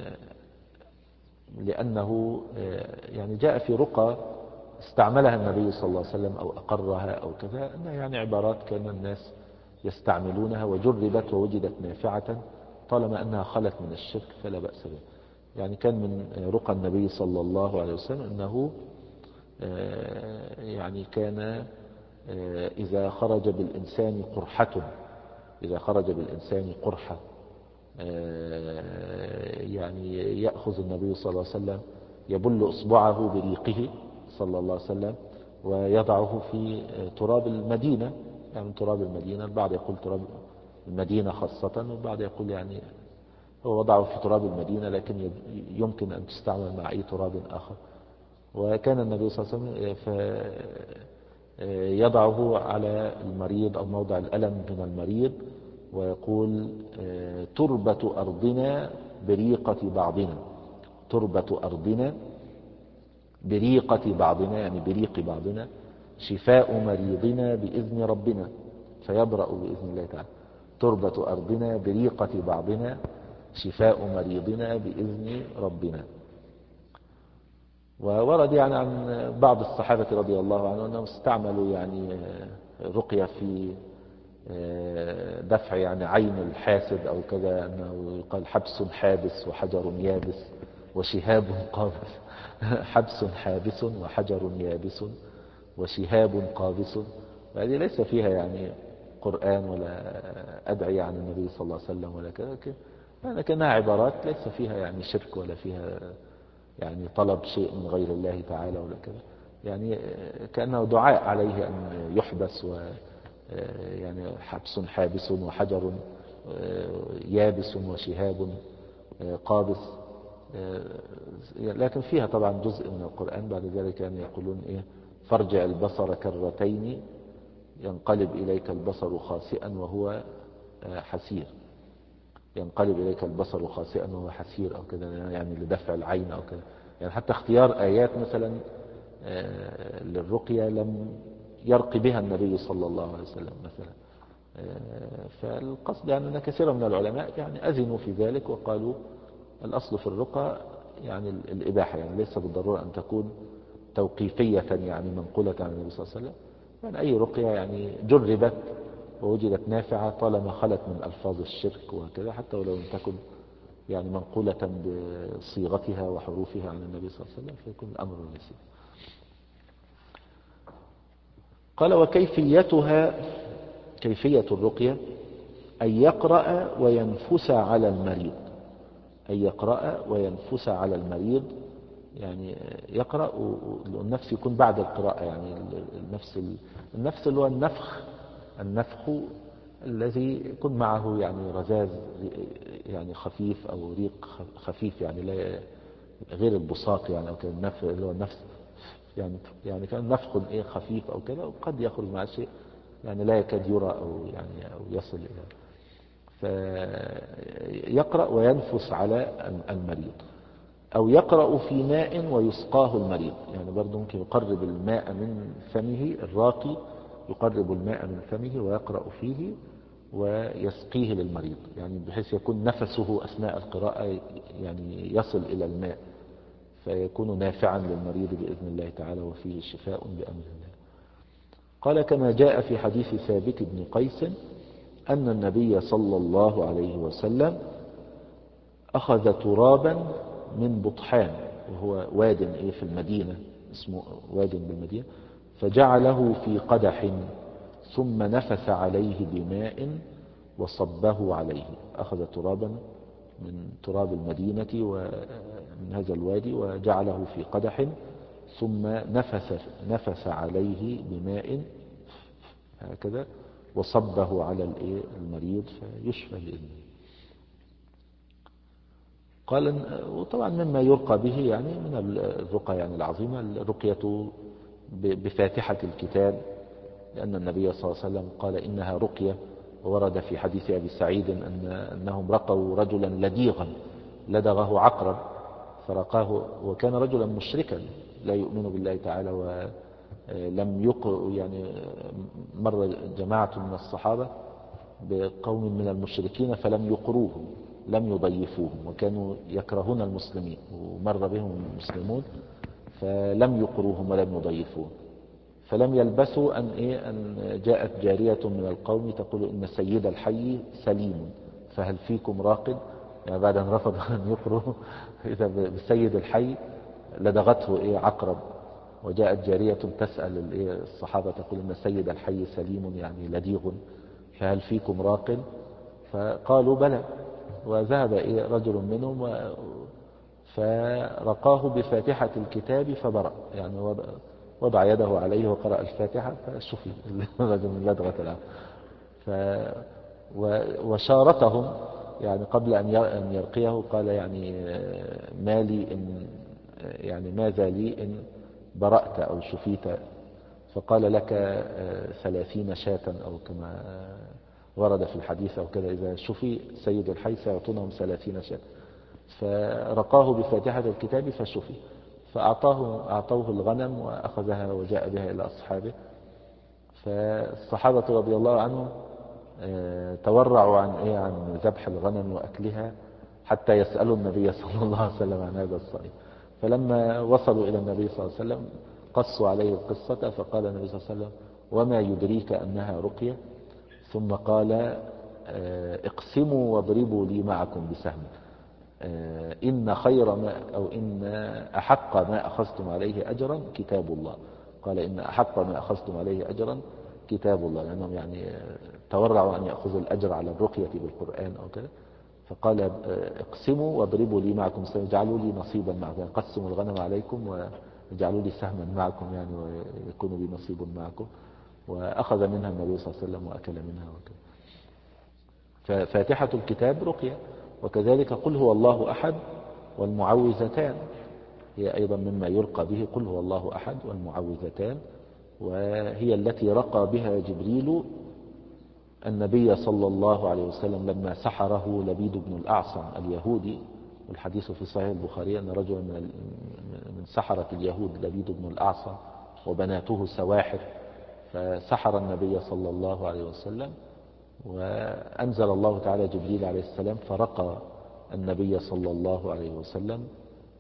لأنه يعني جاء في رقى استعملها النبي صلى الله عليه وسلم أو أقرها أو كذا، أنها يعني عبارات كان الناس يستعملونها وجربت ووجدت نافعة طالما أنها خلت من الشرك فلا بأس بها. يعني كان من رقى النبي صلى الله عليه وسلم أنه يعني كان إذا خرج بالإنسان قرحة إذا خرج بالإنسان قرحة يعني يأخذ النبي صلى الله عليه وسلم يبل إصبعه بريقه صلى الله عليه وسلم ويضعه في تراب المدينة، يعني تراب المدينة، البعض يقول تراب المدينة خاصة، والبعض يقول يعني هو وضعه في تراب المدينة لكن يمكن أن تستعمل مع أي تراب آخر. وكان النبي صلى الله عليه وسلم يضعه على المريض أو موضع الألم من المريض ويقول تربة أرضنا بريقة بعضنا، تربة أرضنا بريقة بعضنا، يعني بريق بعضنا، شفاء مريضنا بإذن ربنا فيبرأ بإذن الله تعالى. تربة أرضنا بريقة بعضنا شفاء مريضنا بإذن ربنا. وورد يعني عن بعض الصحابة رضي الله عنهم أنهم استعملوا يعني رقية في دفع يعني عين الحاسد أو كذا، أنه يقال حبس حابس وحجر يابس وشهاب قابس حبس حابس وحجر يابس وشهاب قابس. هذه ليس فيها يعني قرآن ولا أدعية عن النبي صلى الله عليه وسلم ولا كذا، لكنها عبارات ليس فيها يعني شرك ولا فيها يعني طلب شيء من غير الله تعالى ولا كذا، يعني كأنه دعاء عليه أن يحبس، و يعني حبس حابس وحجر يابس وشهاب قابس. لكن فيها طبعا جزء من القرآن بعد ذلك يعني يقولون إيه فارجع البصر كرتين ينقلب إليك البصر خاسئا وهو حسير، ينقلب إليك البصر خاسئا وهو حسير أو كذا، يعني لدفع العين أو كذا. يعني حتى اختيار آيات مثلا للرقية لم يرقي بها النبي صلى الله عليه وسلم مثلا. فالقصد يعني أن كثيرا من العلماء يعني أذنوا في ذلك وقالوا الأصل في الرقى يعني الإباحة، يعني ليس بالضرورة أن تكون توقيفية يعني منقولة عن النبي صلى الله عليه وسلم، يعني أي رقية يعني جربت ووجدت نافعة طالما خلت من ألفاظ الشرك وكذا، حتى ولو لم تكن يعني منقولة بصيغتها وحروفها عن النبي صلى الله عليه وسلم فيكون الأمر يسير. قال وكيفيتها، كيفية الرقية أن يقرأ وينفس على المريض، أن يقرأ وينفس على المريض، يعني يقرأ والنفس يكون بعد القراءة، يعني النفس النفس اللي هو النفخ النفخ الذي يكون معه يعني رذاذ يعني خفيف أو ريق خفيف، يعني لا غير البصاق يعني، أو كان النفخ اللي هو النفس يعني يعني كان نفخ إيه خفيف أو كذا، وقد يخرج مع شيء يعني لا يكاد يرى أو يعني أو يصل إلى. فيقرأ وينفس على المريض، أو يقرأ في ماء ويسقاه المريض، يعني برضه ممكن يقرب الماء من فمه، الراقي يقرب الماء من فمه ويقرأ فيه ويسقيه للمريض، يعني بحيث يكون نفسه أثناء القراءة يعني يصل إلى الماء فيكون نافعا للمريض بإذن الله تعالى وفيه شفاء بأمر الله. قال كما جاء في حديث ثابت بن قيس أن النبي صلى الله عليه وسلم أخذ ترابا من بطحان، وهو واد في المدينة اسمه واد بالمدينة، فجعله في قدح ثم نفث عليه بماء وصبه عليه. أخذ ترابا من تراب المدينة ومن هذا الوادي وجعله في قدح ثم نفث, نفث عليه بماء هكذا وصبه على المريض فيشفى بإذنه. قال وطبعا مما يرقى به يعني من الرقى يعني العظيمة الرقية بفاتحة الكتاب، لأن النبي صلى الله عليه وسلم قال إنها رقية ورد في حديث أبي سعيد أن أنهم رقوا رجلا لديغا لدغه عقرب فرقاه، وكان رجلا مشركا لا يؤمن بالله تعالى، ولم يقر يعني مر جماعة من الصحابة بقوم من المشركين فلم يقروهم، لم يضيفوهم، وكانوا يكرهون المسلمين، ومر بهم المسلمون فلم يقروهم ولم يضيفوهم. فلم يلبثوا أن, إيه أن جاءت جارية من القوم تقول إن سيد الحي سليم فهل فيكم راقد، يعني بعد أن رفض أن يقروا إذا بسيد الحي لدغته إيه عقرب، وجاءت جارية تسأل الصحابة تقول إن سيد الحي سليم يعني لديغ فهل فيكم راقد، فقالوا بلى، وذهب إيه رجل منهم فرقاه بفاتحة الكتاب فبرأ، يعني وضع يده عليه وقرأ الفاتحة فشفي الرجل من لدغة العقرب. ف وشارتهم يعني قبل أن يرقيه قال يعني ما لي إن يعني ماذا لي إن برأت أو شفيت، فقال لك ثلاثين شاة أو كما ورد في الحديث أو كذا، إذا شفي سيد الحي سيعطونهم ثلاثين شاة، فرقاه بفاتحة الكتاب فشفي، فأعطاه أعطوه الغنم وأخذها وجاء بها إلى أصحابه. فالصحابة رضي الله عنهم تورعوا عن إيه عن ذبح الغنم وأكلها حتى يسألوا النبي صلى الله عليه وسلم عن هذا الصيد، فلما وصلوا إلى النبي صلى الله عليه وسلم قصوا عليه القصة، فقال النبي صلى الله عليه وسلم وما يدريك أنها رقية، ثم قال اقسموا واضربوا لي معكم بسهم، إن خير ما أو إن أحق ما أخذتم عليه أجرا كتاب الله، قال إن أحق ما أخذتم عليه أجرا كتاب الله، لأنهم يعني تورعوا أن يأخذوا الأجر على الرقية بالقرآن أو كذا، فقال اقسموا واضربوا لي معكم سهم، اجعلوا لي نصيبا معكم، قسموا الغنم عليكم واجعلوا لي سهما معكم يعني ويكون لي نصيب معكم، وأخذ منها النبي صلى الله عليه وسلم وأكل منها وكذا. ففاتحة الكتاب رقية، وكذلك قل هو الله أحد والمعوذتان هي أيضا مما يرقى به، قل هو الله أحد والمعوذتان، وهي التي رقى بها جبريل النبي صلى الله عليه وسلم لما سحره لبيد بن الأعصم اليهودي، والحديث في صحيح البخاري أن رجلا من سحرة اليهود لبيد بن الأعصم وبناته سواحر، فسحر النبي صلى الله عليه وسلم، وأنزل الله تعالى جبريل عليه السلام فرقى النبي صلى الله عليه وسلم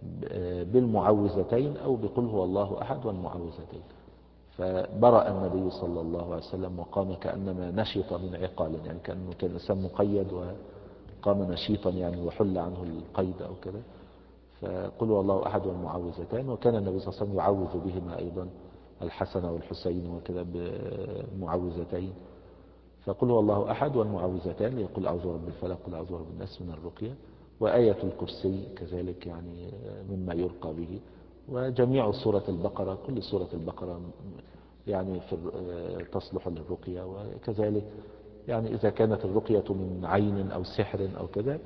بالمعوذتين أو بقل هو الله أحد والمعوذتين، فبرأ النبي صلى الله عليه وسلم وقام كأنما نشط من عقال، يعني كأنه كان إنسان مقيد وقام نشيطا يعني وحل عنه القيد أو كذا، فقل هو الله أحد والمعوذتان، وكان النبي صلى الله عليه وسلم يعوذ بهما أيضا الحسن والحسين وكذا بمعوذتين، فقل هو الله أحد والمعوذتان يقول أعوذ برب الفلق قل أعوذ برب الناس من الرقية، وآية الكرسي كذلك يعني مما يرقى به، وجميع سورة البقرة كل سورة البقرة يعني في تصلح للرقية، وكذلك يعني إذا كانت الرقية من عين أو سحر أو كذا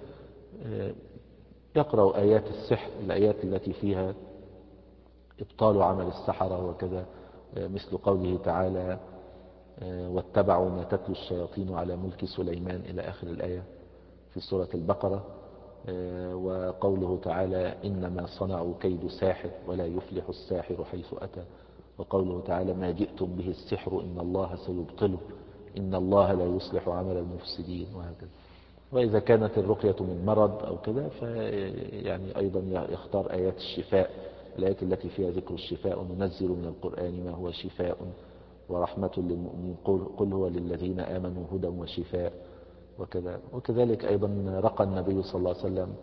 يقرأ آيات السحر، الآيات التي فيها إبطال عمل السحرة وكذا، مثل قوله تعالى واتبعوا ما تتلو الشياطين على ملك سليمان إلى آخر الآية في سورة البقرة، وقوله تعالى إنما صنعوا كيد ساحر ولا يفلح الساحر حيث أتى، وقوله تعالى ما جئتم به السحر إن الله سيبطله إن الله لا يصلح عمل المفسدين، وهكذا. وإذا كانت الرقية من مرض أو كذا فيعني أيضا يختار آيات الشفاء، الآيات التي فيها ذكر الشفاء وننزل من القرآن ما هو شفاء ورحمة للمؤمنين قل هو للذين آمنوا هدى وشفاء وكذا. وكذلك أيضا رقى النبي صلى الله عليه وسلم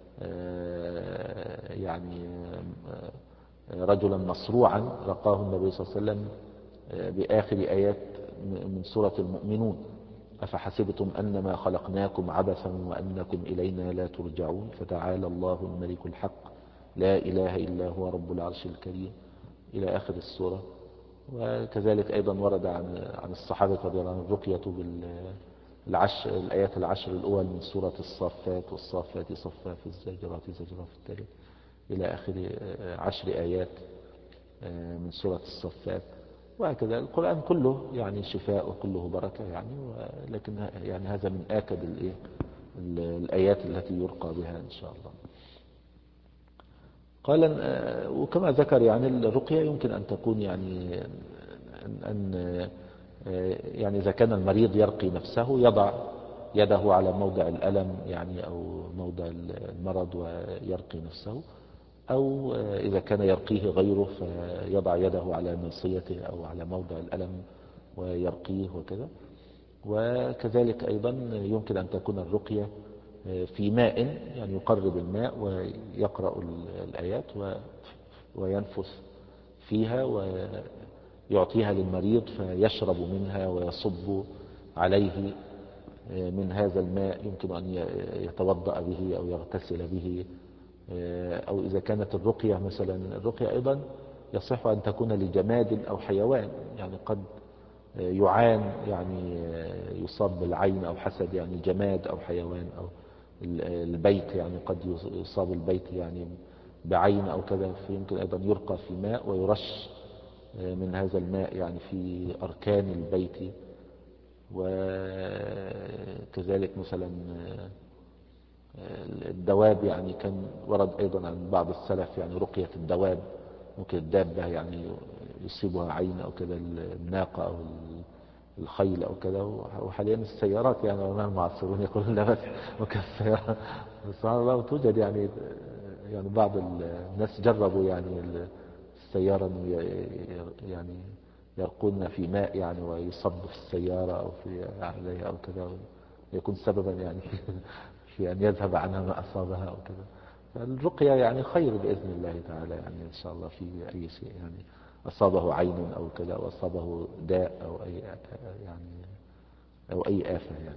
يعني رجلا مصروعا، رقاه النبي صلى الله عليه وسلم بآخر آيات من سورة المؤمنون أفحسبتم أنما خلقناكم عبثا وأنكم إلينا لا ترجعون فتعالى الله الملك الحق لا إله إلا هو رب العرش الكريم إلى آخر السورة. وكذلك أيضا ورد عن عن الصحابة رضي الله عنهم الرقية بالعشر الآيات العشر الأول من سورة الصافات والصافات صفا في الزاجرات زجرا في التالي إلى آخر عشر آيات من سورة الصفات. وهكذا القرآن كله يعني شفاء وكله بركة يعني، لكن يعني هذا من آكد الإيه الآيات التي يرقى بها إن شاء الله. قال وكما ذكر يعني الرقية يمكن أن تكون يعني أن يعني إذا كان المريض يرقي نفسه يضع يده على موضع الألم يعني أو موضع المرض ويرقي نفسه، أو إذا كان يرقيه غيره فيضع يده على ناصيته أو على موضع الألم ويرقيه وكذا. وكذلك أيضا يمكن أن تكون الرقية في ماء يعني يقرب الماء ويقرأ الآيات وينفث فيها ويعطيها للمريض فيشرب منها ويصب عليه من هذا الماء، يمكن أن يتوضأ به أو يغتسل به. أو إذا كانت الرقية مثلا، الرقية أيضا يصح أن تكون لجماد أو حيوان، يعني قد يعان يعني يصاب بالعين أو حسد يعني جماد أو حيوان، أو البيت يعني قد يصاب البيت يعني بعين أو كذا، فيمكن أيضا يرقى في ماء ويرش من هذا الماء يعني في أركان البيت. وكذلك مثلا الدواب يعني كان ورد أيضا عن بعض السلف يعني رقية الدواب، ممكن الدابة يعني يصيبها عين أو كذا، الناقة أو الخيل أو كذا. وحاليا السيارات يعني المعاصرون يقولون لا بس ممكن السيارات، سبحان الله توجد يعني يعني بعض الناس جربوا يعني السيارة يعني يرقون في ماء يعني ويصب في السيارة أو في عليها أو كذا، يكون سببا يعني في أن يذهب عنها ما أصابها أو كذا. فالرقية يعني خير بإذن الله تعالى يعني إن شاء الله في أي شيء يعني أصابه عين أو كذا أو أصابه داء أو أي يعني أو أي آفة يعني.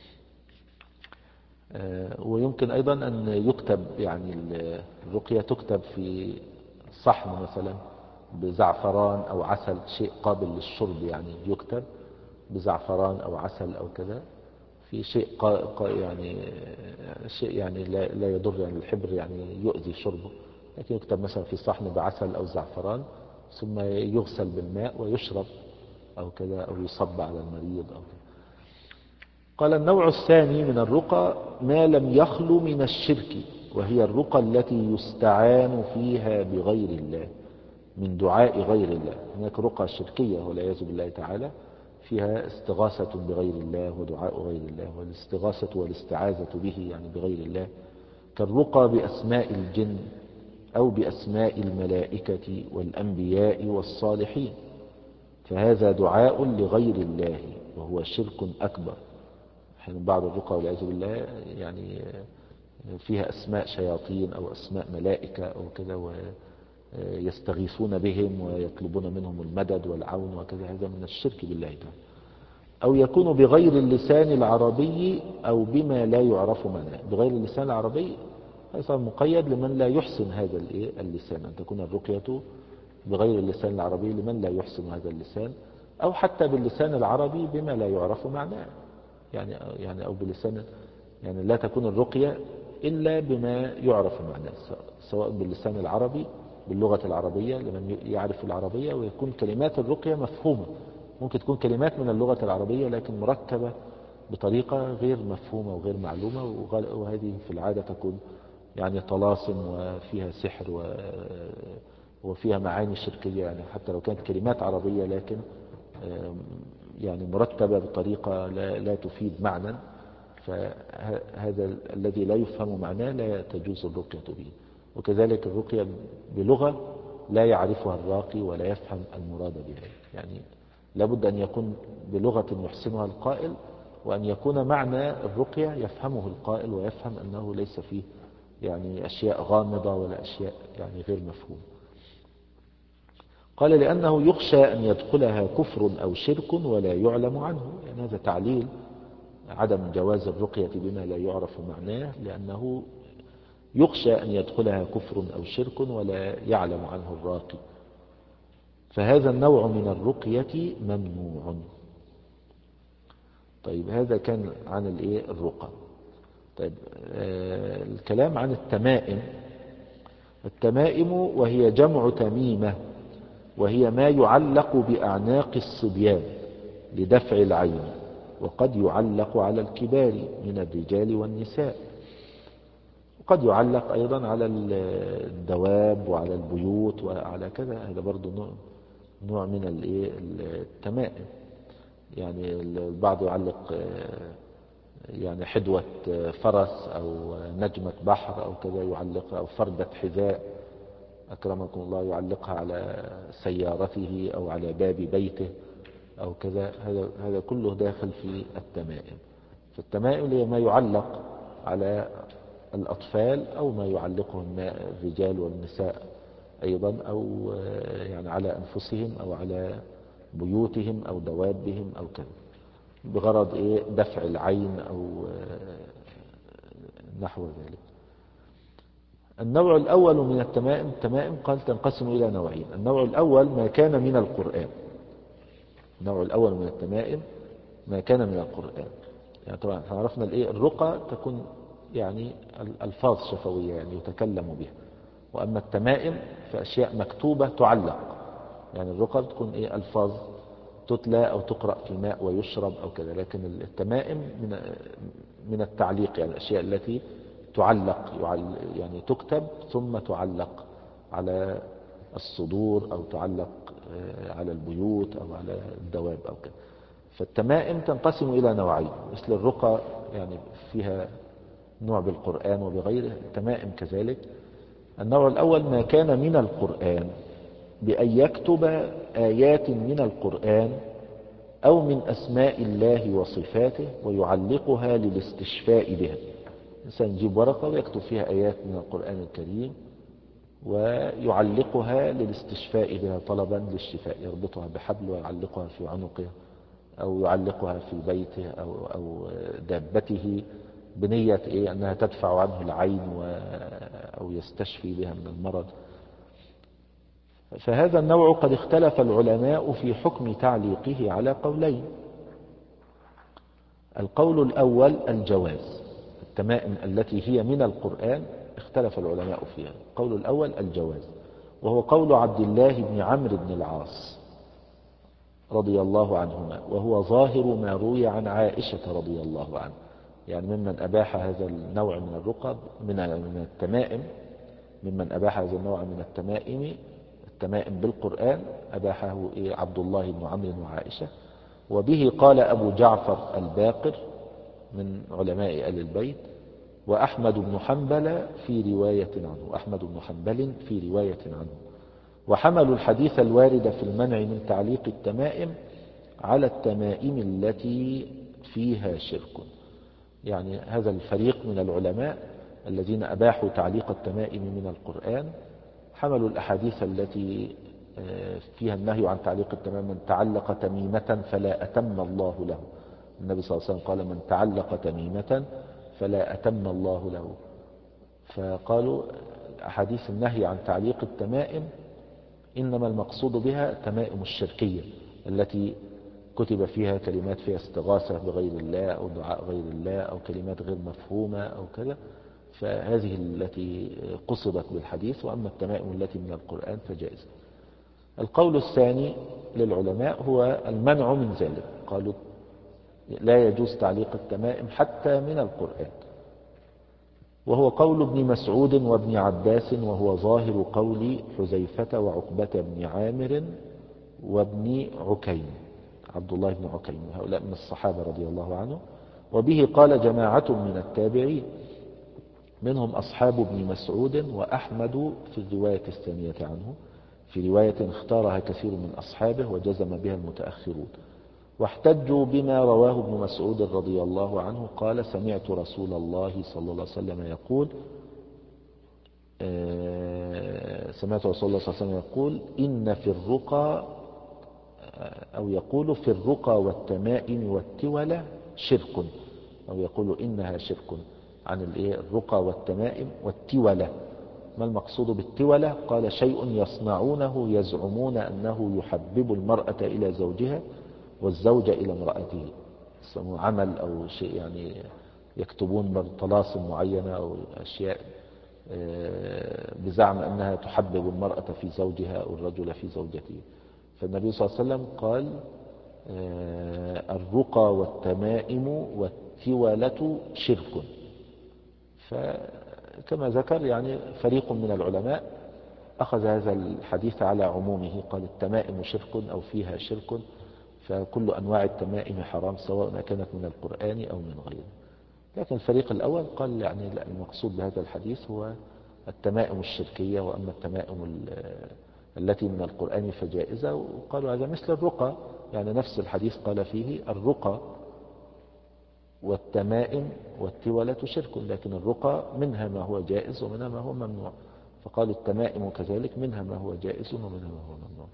ويمكن أيضا أن يكتب يعني الرقية تكتب في صحن مثلا بزعفران أو عسل، شيء قابل للشرب يعني يكتب بزعفران أو عسل أو كذا، في شيء قا قا يعني شيء يعني لا, لا يضر يعني الحبر يعني يؤذي شربه، لكن يكتب مثلا في صحن بعسل أو زعفران ثم يغسل بالماء ويشرب أو كذا أو يصب على المريض أو كذا. قال النوع الثاني من الرقى ما لم يخلو من الشرك، وهي الرقى التي يستعان فيها بغير الله من دعاء غير الله. هناك رقى شركية والعياذ بالله تعالى فيها استغاثة بغير الله ودعاء غير الله، والاستغاثة والاستعاذة به يعني بغير الله، كالرقى بأسماء الجن أو بأسماء الملائكة والأنبياء والصالحين، فهذا دعاء لغير الله وهو شرك أكبر. بعض الرقى والعياذ بالله يعني فيها أسماء شياطين أو أسماء ملائكة أو كذا ويستغيثون بهم ويطلبون منهم المدد والعون وكذا، هذا من الشرك بالله تعالى. أو يكون بغير اللسان العربي أو بما لا يعرف معناه. بغير اللسان العربي هذا مقيد لمن لا يحسن هذا اللسان، أن تكون الرقية بغير اللسان العربي لمن لا يحسن هذا اللسان، أو حتى باللسان العربي بما لا يعرف معناه يعني يعني أو بلسان يعني لا تكون الرقية إلا بما يعرف معناه، سواء باللسان العربي باللغة العربية لمن يعرف العربية ويكون كلمات الرقية مفهومة. ممكن تكون كلمات من اللغة العربية لكن مركبة بطريقة غير مفهومة وغير معلومة، وهذه في العادة تكون يعني طلاسم وفيها سحر وفيها معاني شركية يعني، حتى لو كانت كلمات عربية لكن يعني مرتبة بطريقة لا, لا تفيد معنى، فهذا الذي لا يفهم معناه لا تجوز الرقية به. وكذلك الرقية بلغة لا يعرفها الراقي ولا يفهم المراد بها، يعني لابد أن يكون بلغة يحسنها القائل، وأن يكون معنى الرقية يفهمه القائل ويفهم أنه ليس فيه يعني أشياء غامضة ولا أشياء يعني غير مفهوم. قال لأنه يخشى أن يدخلها كفر أو شرك ولا يعلم عنه، يعني هذا تعليل عدم جواز الرقية بما لا يعرف معناه، لأنه يخشى أن يدخلها كفر أو شرك ولا يعلم عنه الراقي، فهذا النوع من الرقية ممنوع. طيب هذا كان عن الايه الرقى. طيب آه الكلام عن التمائم. التمائم وهي جمع تميمة، وهي ما يعلق بأعناق الصبيان لدفع العين، وقد يعلق على الكبار من الرجال والنساء، وقد يعلق أيضا على الدواب وعلى البيوت وعلى كذا. هذا برضو نوع, نوع من التمائم. يعني البعض يعلق يعني حدوة فرس أو نجمة بحر أو كذا يعلقها، أو فردة حذاء أكرمكم الله يعلقها على سيارته أو على باب بيته أو كذا. هذا هذا كله داخل في التمائم. فالتمائم هي ما يعلق على الأطفال أو ما يعلقه الرجال والنساء أيضا، أو يعني على أنفسهم أو على بيوتهم أو دوابهم أو كذا، بغرض إيه دفع العين أو نحو ذلك. النوع الأول من التمائم، التمائم قال تنقسم إلى نوعين. النوع الأول ما كان من القرآن. النوع الأول من التمائم ما كان من القرآن. يعني طبعا عرفنا الإيه الرقى تكون يعني الألفاظ شفوية يعني يتكلم بها، وأما التمائم فأشياء مكتوبة تعلق. يعني الرقى تكون إيه ألفاظ تتلى أو تقرأ في ماء ويشرب أو كذا، لكن التمائم من من التعليق، يعني الأشياء التي تعلق يعني تكتب ثم تعلق على الصدور أو تعلق على البيوت أو على الدواب أو كذا. فالتمائم تنقسم إلى نوعين، مثل الرقى يعني فيها نوع بالقرآن وبغيره، التمائم كذلك. النوع الأول ما كان من القرآن بأن يكتب آيات من القرآن أو من أسماء الله وصفاته ويعلقها للاستشفاء بها. الإنسان يجيب ورقة ويكتب فيها آيات من القرآن الكريم ويعلقها للاستشفاء بها طلبا للشفاء، يربطها بحبل ويعلقها في عنقه أو يعلقها في بيته أو, أو دابته بنية إيه أنها تدفع عنه العين أو يستشفي بها من المرض. فهذا النوع قد اختلف العلماء في حكم تعليقه على قولين. القول الأول الجواز. التمائم التي هي من القرآن اختلف العلماء فيها. القول الأول الجواز، وهو قول عبد الله بن عمرو بن العاص رضي الله عنهما، وهو ظاهر ما روي عن عائشة رضي الله عنها. يعني ممن أباح هذا النوع من الرقب من من التمائم، ممن أباح هذا النوع من التمائم التمائم بالقرآن أباحه عبد الله بن عمرو وعائشة. وبه قال أبو جعفر الباقر من علماء آل البيت، وأحمد بن حنبل في رواية عنه أحمد بن حنبل في رواية عنه وحملوا الحديث الوارد في المنع من تعليق التمائم على التمائم التي فيها شرك. يعني هذا الفريق من العلماء الذين أباحوا تعليق التمائم من القرآن حملوا الأحاديث التي فيها النهي عن تعليق التمائم: من تعلق تميمة فلا أتم الله له. النبي صلى الله عليه وسلم قال: من تعلق تميمة فلا أتم الله له. فقالوا أحاديث النهي عن تعليق التمائم إنما المقصود بها التمائم الشركية التي كتب فيها كلمات فيها استغاثة بغير الله أو دعاء غير الله أو كلمات غير مفهومة أو كذا، فهذه التي قصدت بالحديث. وأما التمائم التي من القرآن فجائزة. القول الثاني للعلماء هو المنع من ذلك. قالوا لا يجوز تعليق التمائم حتى من القرآن، وهو قول ابن مسعود وابن عباس، وهو ظاهر قول حذيفة وعقبة بن عامر وابن عكيم عبد الله بن عكيم، هؤلاء من الصحابة رضي الله عنه. وبه قال جماعة من التابعين منهم أصحاب ابن مسعود وأحمد في الرواية الثانية عنه، في رواية اختارها كثير من أصحابه وجزم بها المتأخرون. واحتجوا بما رواه ابن مسعود رضي الله عنه قال: سمعت رسول الله صلى الله عليه وسلم يقول سمعت رسول الله صلى الله عليه وسلم يقول إن في الرقى، أو يقول في الرقى والتمائم والتولى شرك، أو يقول إنها شرك، عن الرقى والتمائم والتولى. ما المقصود بالتولى؟ قال: شيء يصنعونه يزعمون أنه يحبب المرأة إلى زوجها والزوج إلى امرأته، عمل أو شيء، يعني يكتبون طلاسم معينة أو أشياء بزعم أنها تحبب المرأة في زوجها أو الرجل في زوجته. فالنبي صلى الله عليه وسلم قال الرقى والتمائم والتولة شرك. فكما ذكر يعني فريق من العلماء أخذ هذا الحديث على عمومه، قال التمائم شرك أو فيها شرك، فكل أنواع التمائم حرام سواء كانت من القرآن أو من غيره. لكن الفريق الأول قال يعني لا، المقصود بهذا الحديث هو التمائم الشركية، وأما التمائم التي من القرآن فجائزة. وقالوا هذا مثل الرقى، يعني نفس الحديث قال فيه الرقى والتمائم والتولة شرك، لكن الرقى منها ما هو جائز ومنها ما هو ممنوع، فقالوا التمائم كذلك منها ما هو جائز ومنها ما هو ممنوع.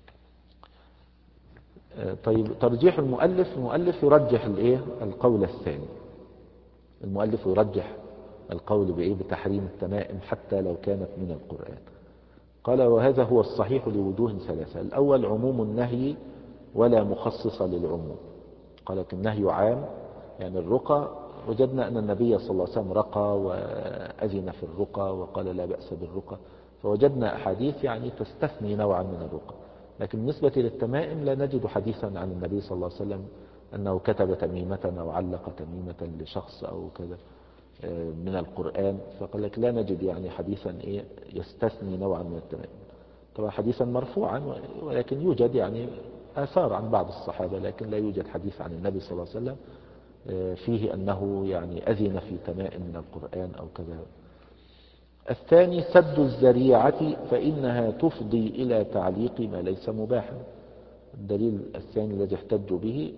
طيب ترجيح المؤلف، المؤلف يرجح الايه القول الثاني، المؤلف يرجح القول بايه بتحريم التمائم حتى لو كانت من القرآن. قال وهذا هو الصحيح لوجوه ثلاثة. الأول عموم النهي ولا مخصص للعموم. قالت النهي عام، يعني الرقى وجدنا أن النبي صلى الله عليه وسلم رقى وأذن في الرقى وقال لا بأس بالرقى، فوجدنا أحاديث يعني تستثني نوعا من الرقى. لكن بالنسبة للتمائم لا نجد حديثا عن النبي صلى الله عليه وسلم أنه كتب تميمة أو علق تميمة لشخص أو كذا من القرآن، فقال لك لا نجد يعني حديثا إيه يستثني نوعا من التمائم. طبعا حديثا مرفوعا، ولكن يوجد يعني آثار عن بعض الصحابة، لكن لا يوجد حديث عن النبي صلى الله عليه وسلم فيه أنه يعني أذن في تمائم من القرآن أو كذا. الثاني سد الذريعة، فإنها تفضي إلى تعليق ما ليس مباحا. الدليل الثاني الذي احتجوا به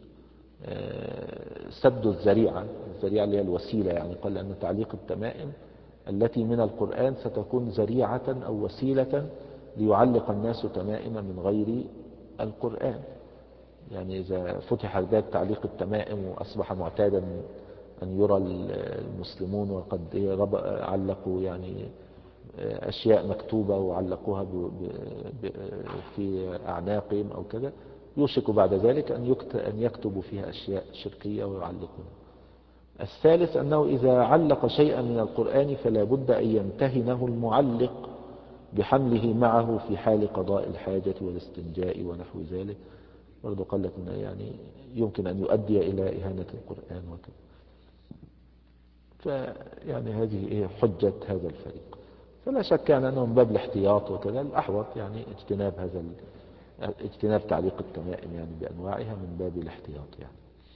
سد الذريعة، الذريعة اللي هي الوسيلة، يعني قال أن تعليق التمائم التي من القرآن ستكون ذريعة أو وسيلة ليعلق الناس تمائم من غير القرآن. يعني إذا فتح باب تعليق التمائم وأصبح معتادا أن يرى المسلمون وقد علقوا يعني أشياء مكتوبة وعلقوها في أعناقهم أو كذا، يوشك بعد ذلك أن يكتبوا فيها أشياء شركية ويعلقونها. الثالث أنه إذا علق شيئا من القرآن فلا بد أن يمتهنه المعلق بحمله معه في حال قضاء الحاجة والاستنجاء ونحو ذلك. برضو قال لك يعني يمكن أن يؤدي إلى إهانة القرآن وكذا. فيعني هذه إيه حجة هذا الفريق. فلا شك يعني أنه من باب الاحتياط وكذا الأحوط يعني اجتناب هذا اجتناب تعليق التمائم يعني بأنواعها من باب الاحتياط. يعني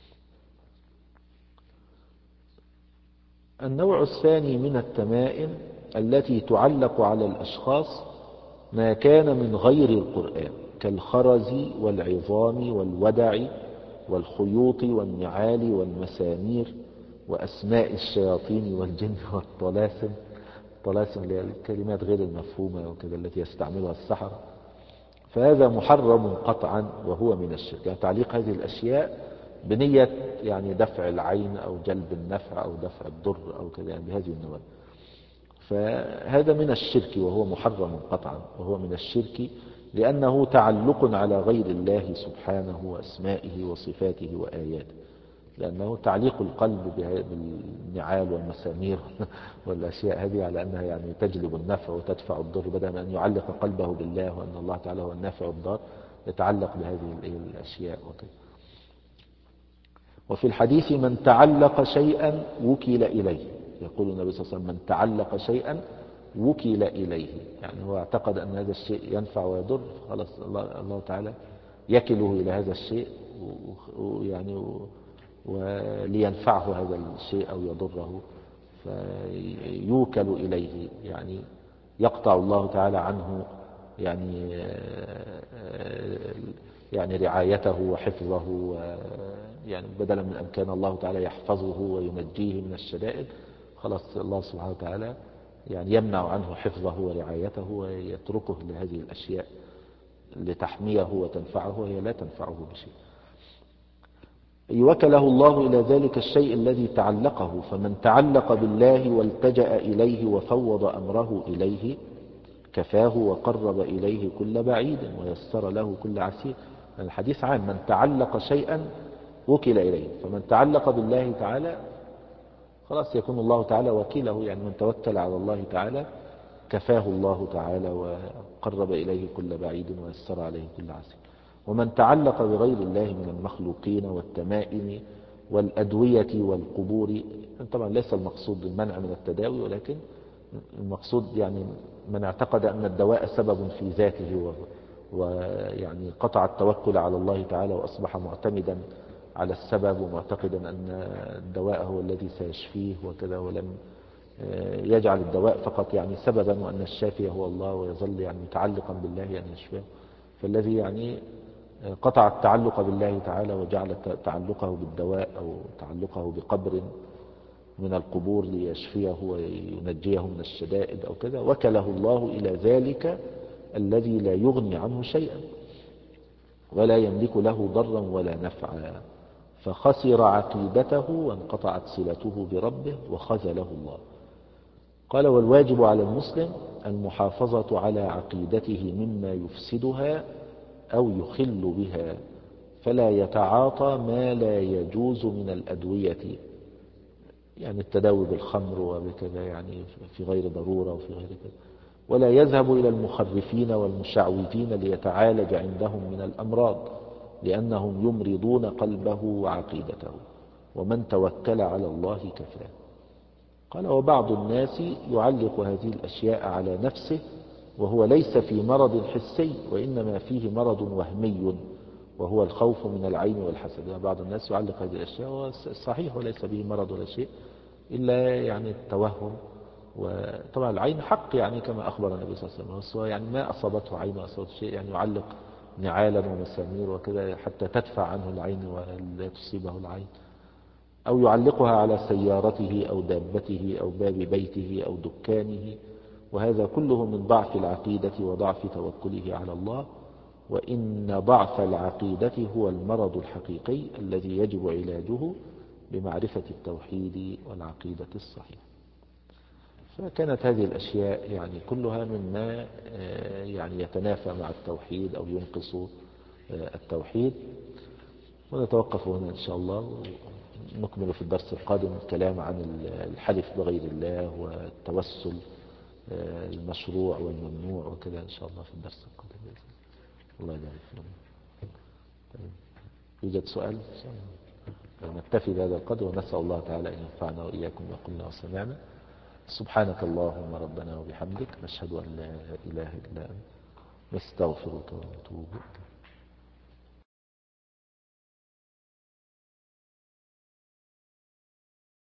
النوع الثاني من التمائم التي تعلق على الأشخاص ما كان من غير القرآن كالخرز والعظام والودع والخيوط والنعال والمسامير وأسماء الشياطين والجن والطلاسم. الطلاسم اللي هي الكلمات غير المفهومة وكذا التي يستعملها السحرة، فهذا محرم قطعا وهو من الشرك. يعني تعليق هذه الأشياء بنية يعني دفع العين أو جلب النفع أو دفع الضر أو كذا، يعني بهذه النوع، فهذا من الشرك وهو محرم قطعا وهو من الشرك، لأنه تعلق على غير الله سبحانه وأسمائه وصفاته وآياته. لأنه تعليق القلب بالنعال والمسامير والأشياء هذه على أنها يعني تجلب النفع وتدفع الضر، بدل من أن يعلق قلبه بالله وأن الله تعالى هو النافع الضار يتعلق بهذه الأشياء وكذا. وفي الحديث من تعلق شيئا وكل إليه، يقول النبي صلى الله عليه وسلم من تعلق شيئا وكل إليه، يعني هو اعتقد أن هذا الشيء ينفع ويضر، خلاص الله, الله تعالى يكله إلى هذا الشيء ويعني ولينفعه هذا الشيء أو يضره فيوكل إليه، يعني يقطع الله تعالى عنه يعني يعني رعايته وحفظه، يعني بدلا من أن كان الله تعالى يحفظه وينجيه من الشدائد، خلاص الله سبحانه وتعالى يعني يمنع عنه حفظه ورعايته ويتركه لهذه الأشياء لتحميه وتنفعه وهي لا تنفعه بشيء. وكله الله إلى ذلك الشيء الذي تعلقه، فمن تعلق بالله والتجأ إليه وفوض أمره إليه كفاه وقرب إليه كل بعيد ويسر له كل عسير. الحديث عام، من تعلق شيئا وكل إليه، فمن تعلق بالله تعالى خلاص يكون الله تعالى وكيله. يعني من توكل على الله تعالى كفاه الله تعالى وقرب إليه كل بعيد ويسر عليه كل عسير. ومن تعلق بغير الله من المخلوقين والتمائم والأدوية والقبور، طبعا ليس المقصود المنع من التداوي، ولكن المقصود يعني من اعتقد أن الدواء سبب في ذاته ويعني قطع التوكل على الله تعالى وأصبح معتمدا على السبب ومعتقدا أن الدواء هو الذي سيشفيه وكذا، ولم يجعل الدواء فقط يعني سببا وأن الشافي هو الله، ويظل يعني متعلقا بالله أن يشفيه. فالذي يعني قطع التعلق بالله تعالى وجعل تعلقه بالدواء أو تعلقه بقبر من القبور ليشفيه وينجيه من الشدائد أو كذا، وكله الله إلى ذلك الذي لا يغني عنه شيئا ولا يملك له ضرا ولا نفعا، فخسر عقيدته وانقطعت صلته بربه وخذله الله. قال: والواجب على المسلم المحافظة على عقيدته مما يفسدها أو يخل بها، فلا يتعاطى ما لا يجوز من الأدوية، يعني التداوي بالخمر وبكذا يعني في غير ضرورة وفي غير كذا، ولا يذهب إلى المخرفين والمشعوذين ليتعالج عندهم من الأمراض، لأنهم يمرضون قلبه وعقيدته، ومن توكل على الله كفاه. قال: وبعض الناس يعلق هذه الأشياء على نفسه وهو ليس في مرض حسي، وإنما فيه مرض وهمي وهو الخوف من العين والحسد. يعني بعض الناس يعلق هذه الأشياء وصحيح وليس به مرض ولا شيء إلا يعني التوهم. وطبعا العين حق يعني كما أخبر النبي صلى الله عليه وسلم، بس يعني ما أصابته عين أصابته شيء، يعني يعلق نعالا ومسامير وكذا حتى تدفع عنه العين ولا تصيبه العين، أو يعلقها على سيارته أو دابته أو باب بيته أو دكانه، وهذا كله من ضعف العقيدة وضعف توكله على الله. وإن ضعف العقيدة هو المرض الحقيقي الذي يجب علاجه بمعرفة التوحيد والعقيدة الصحيحة. فكانت هذه الأشياء يعني كلها مما يعني يتنافى مع التوحيد أو ينقص التوحيد. ونتوقف هنا إن شاء الله، ونكمل في الدرس القادم الكلام عن الحلف بغير الله والتوسل المشروع والممنوع وكذا إن شاء الله في الدرس القادم. الله يبارك فيكم. يوجد سؤال؟ نكتفي بهذا القدر، ونسأل الله تعالى أن ينفعنا وإياكم وقلنا وسمعنا. سبحانك اللهم ربنا وبحمدك، نشهد أن لا إله إلا أنت، نستغفرك ونتوب إليك.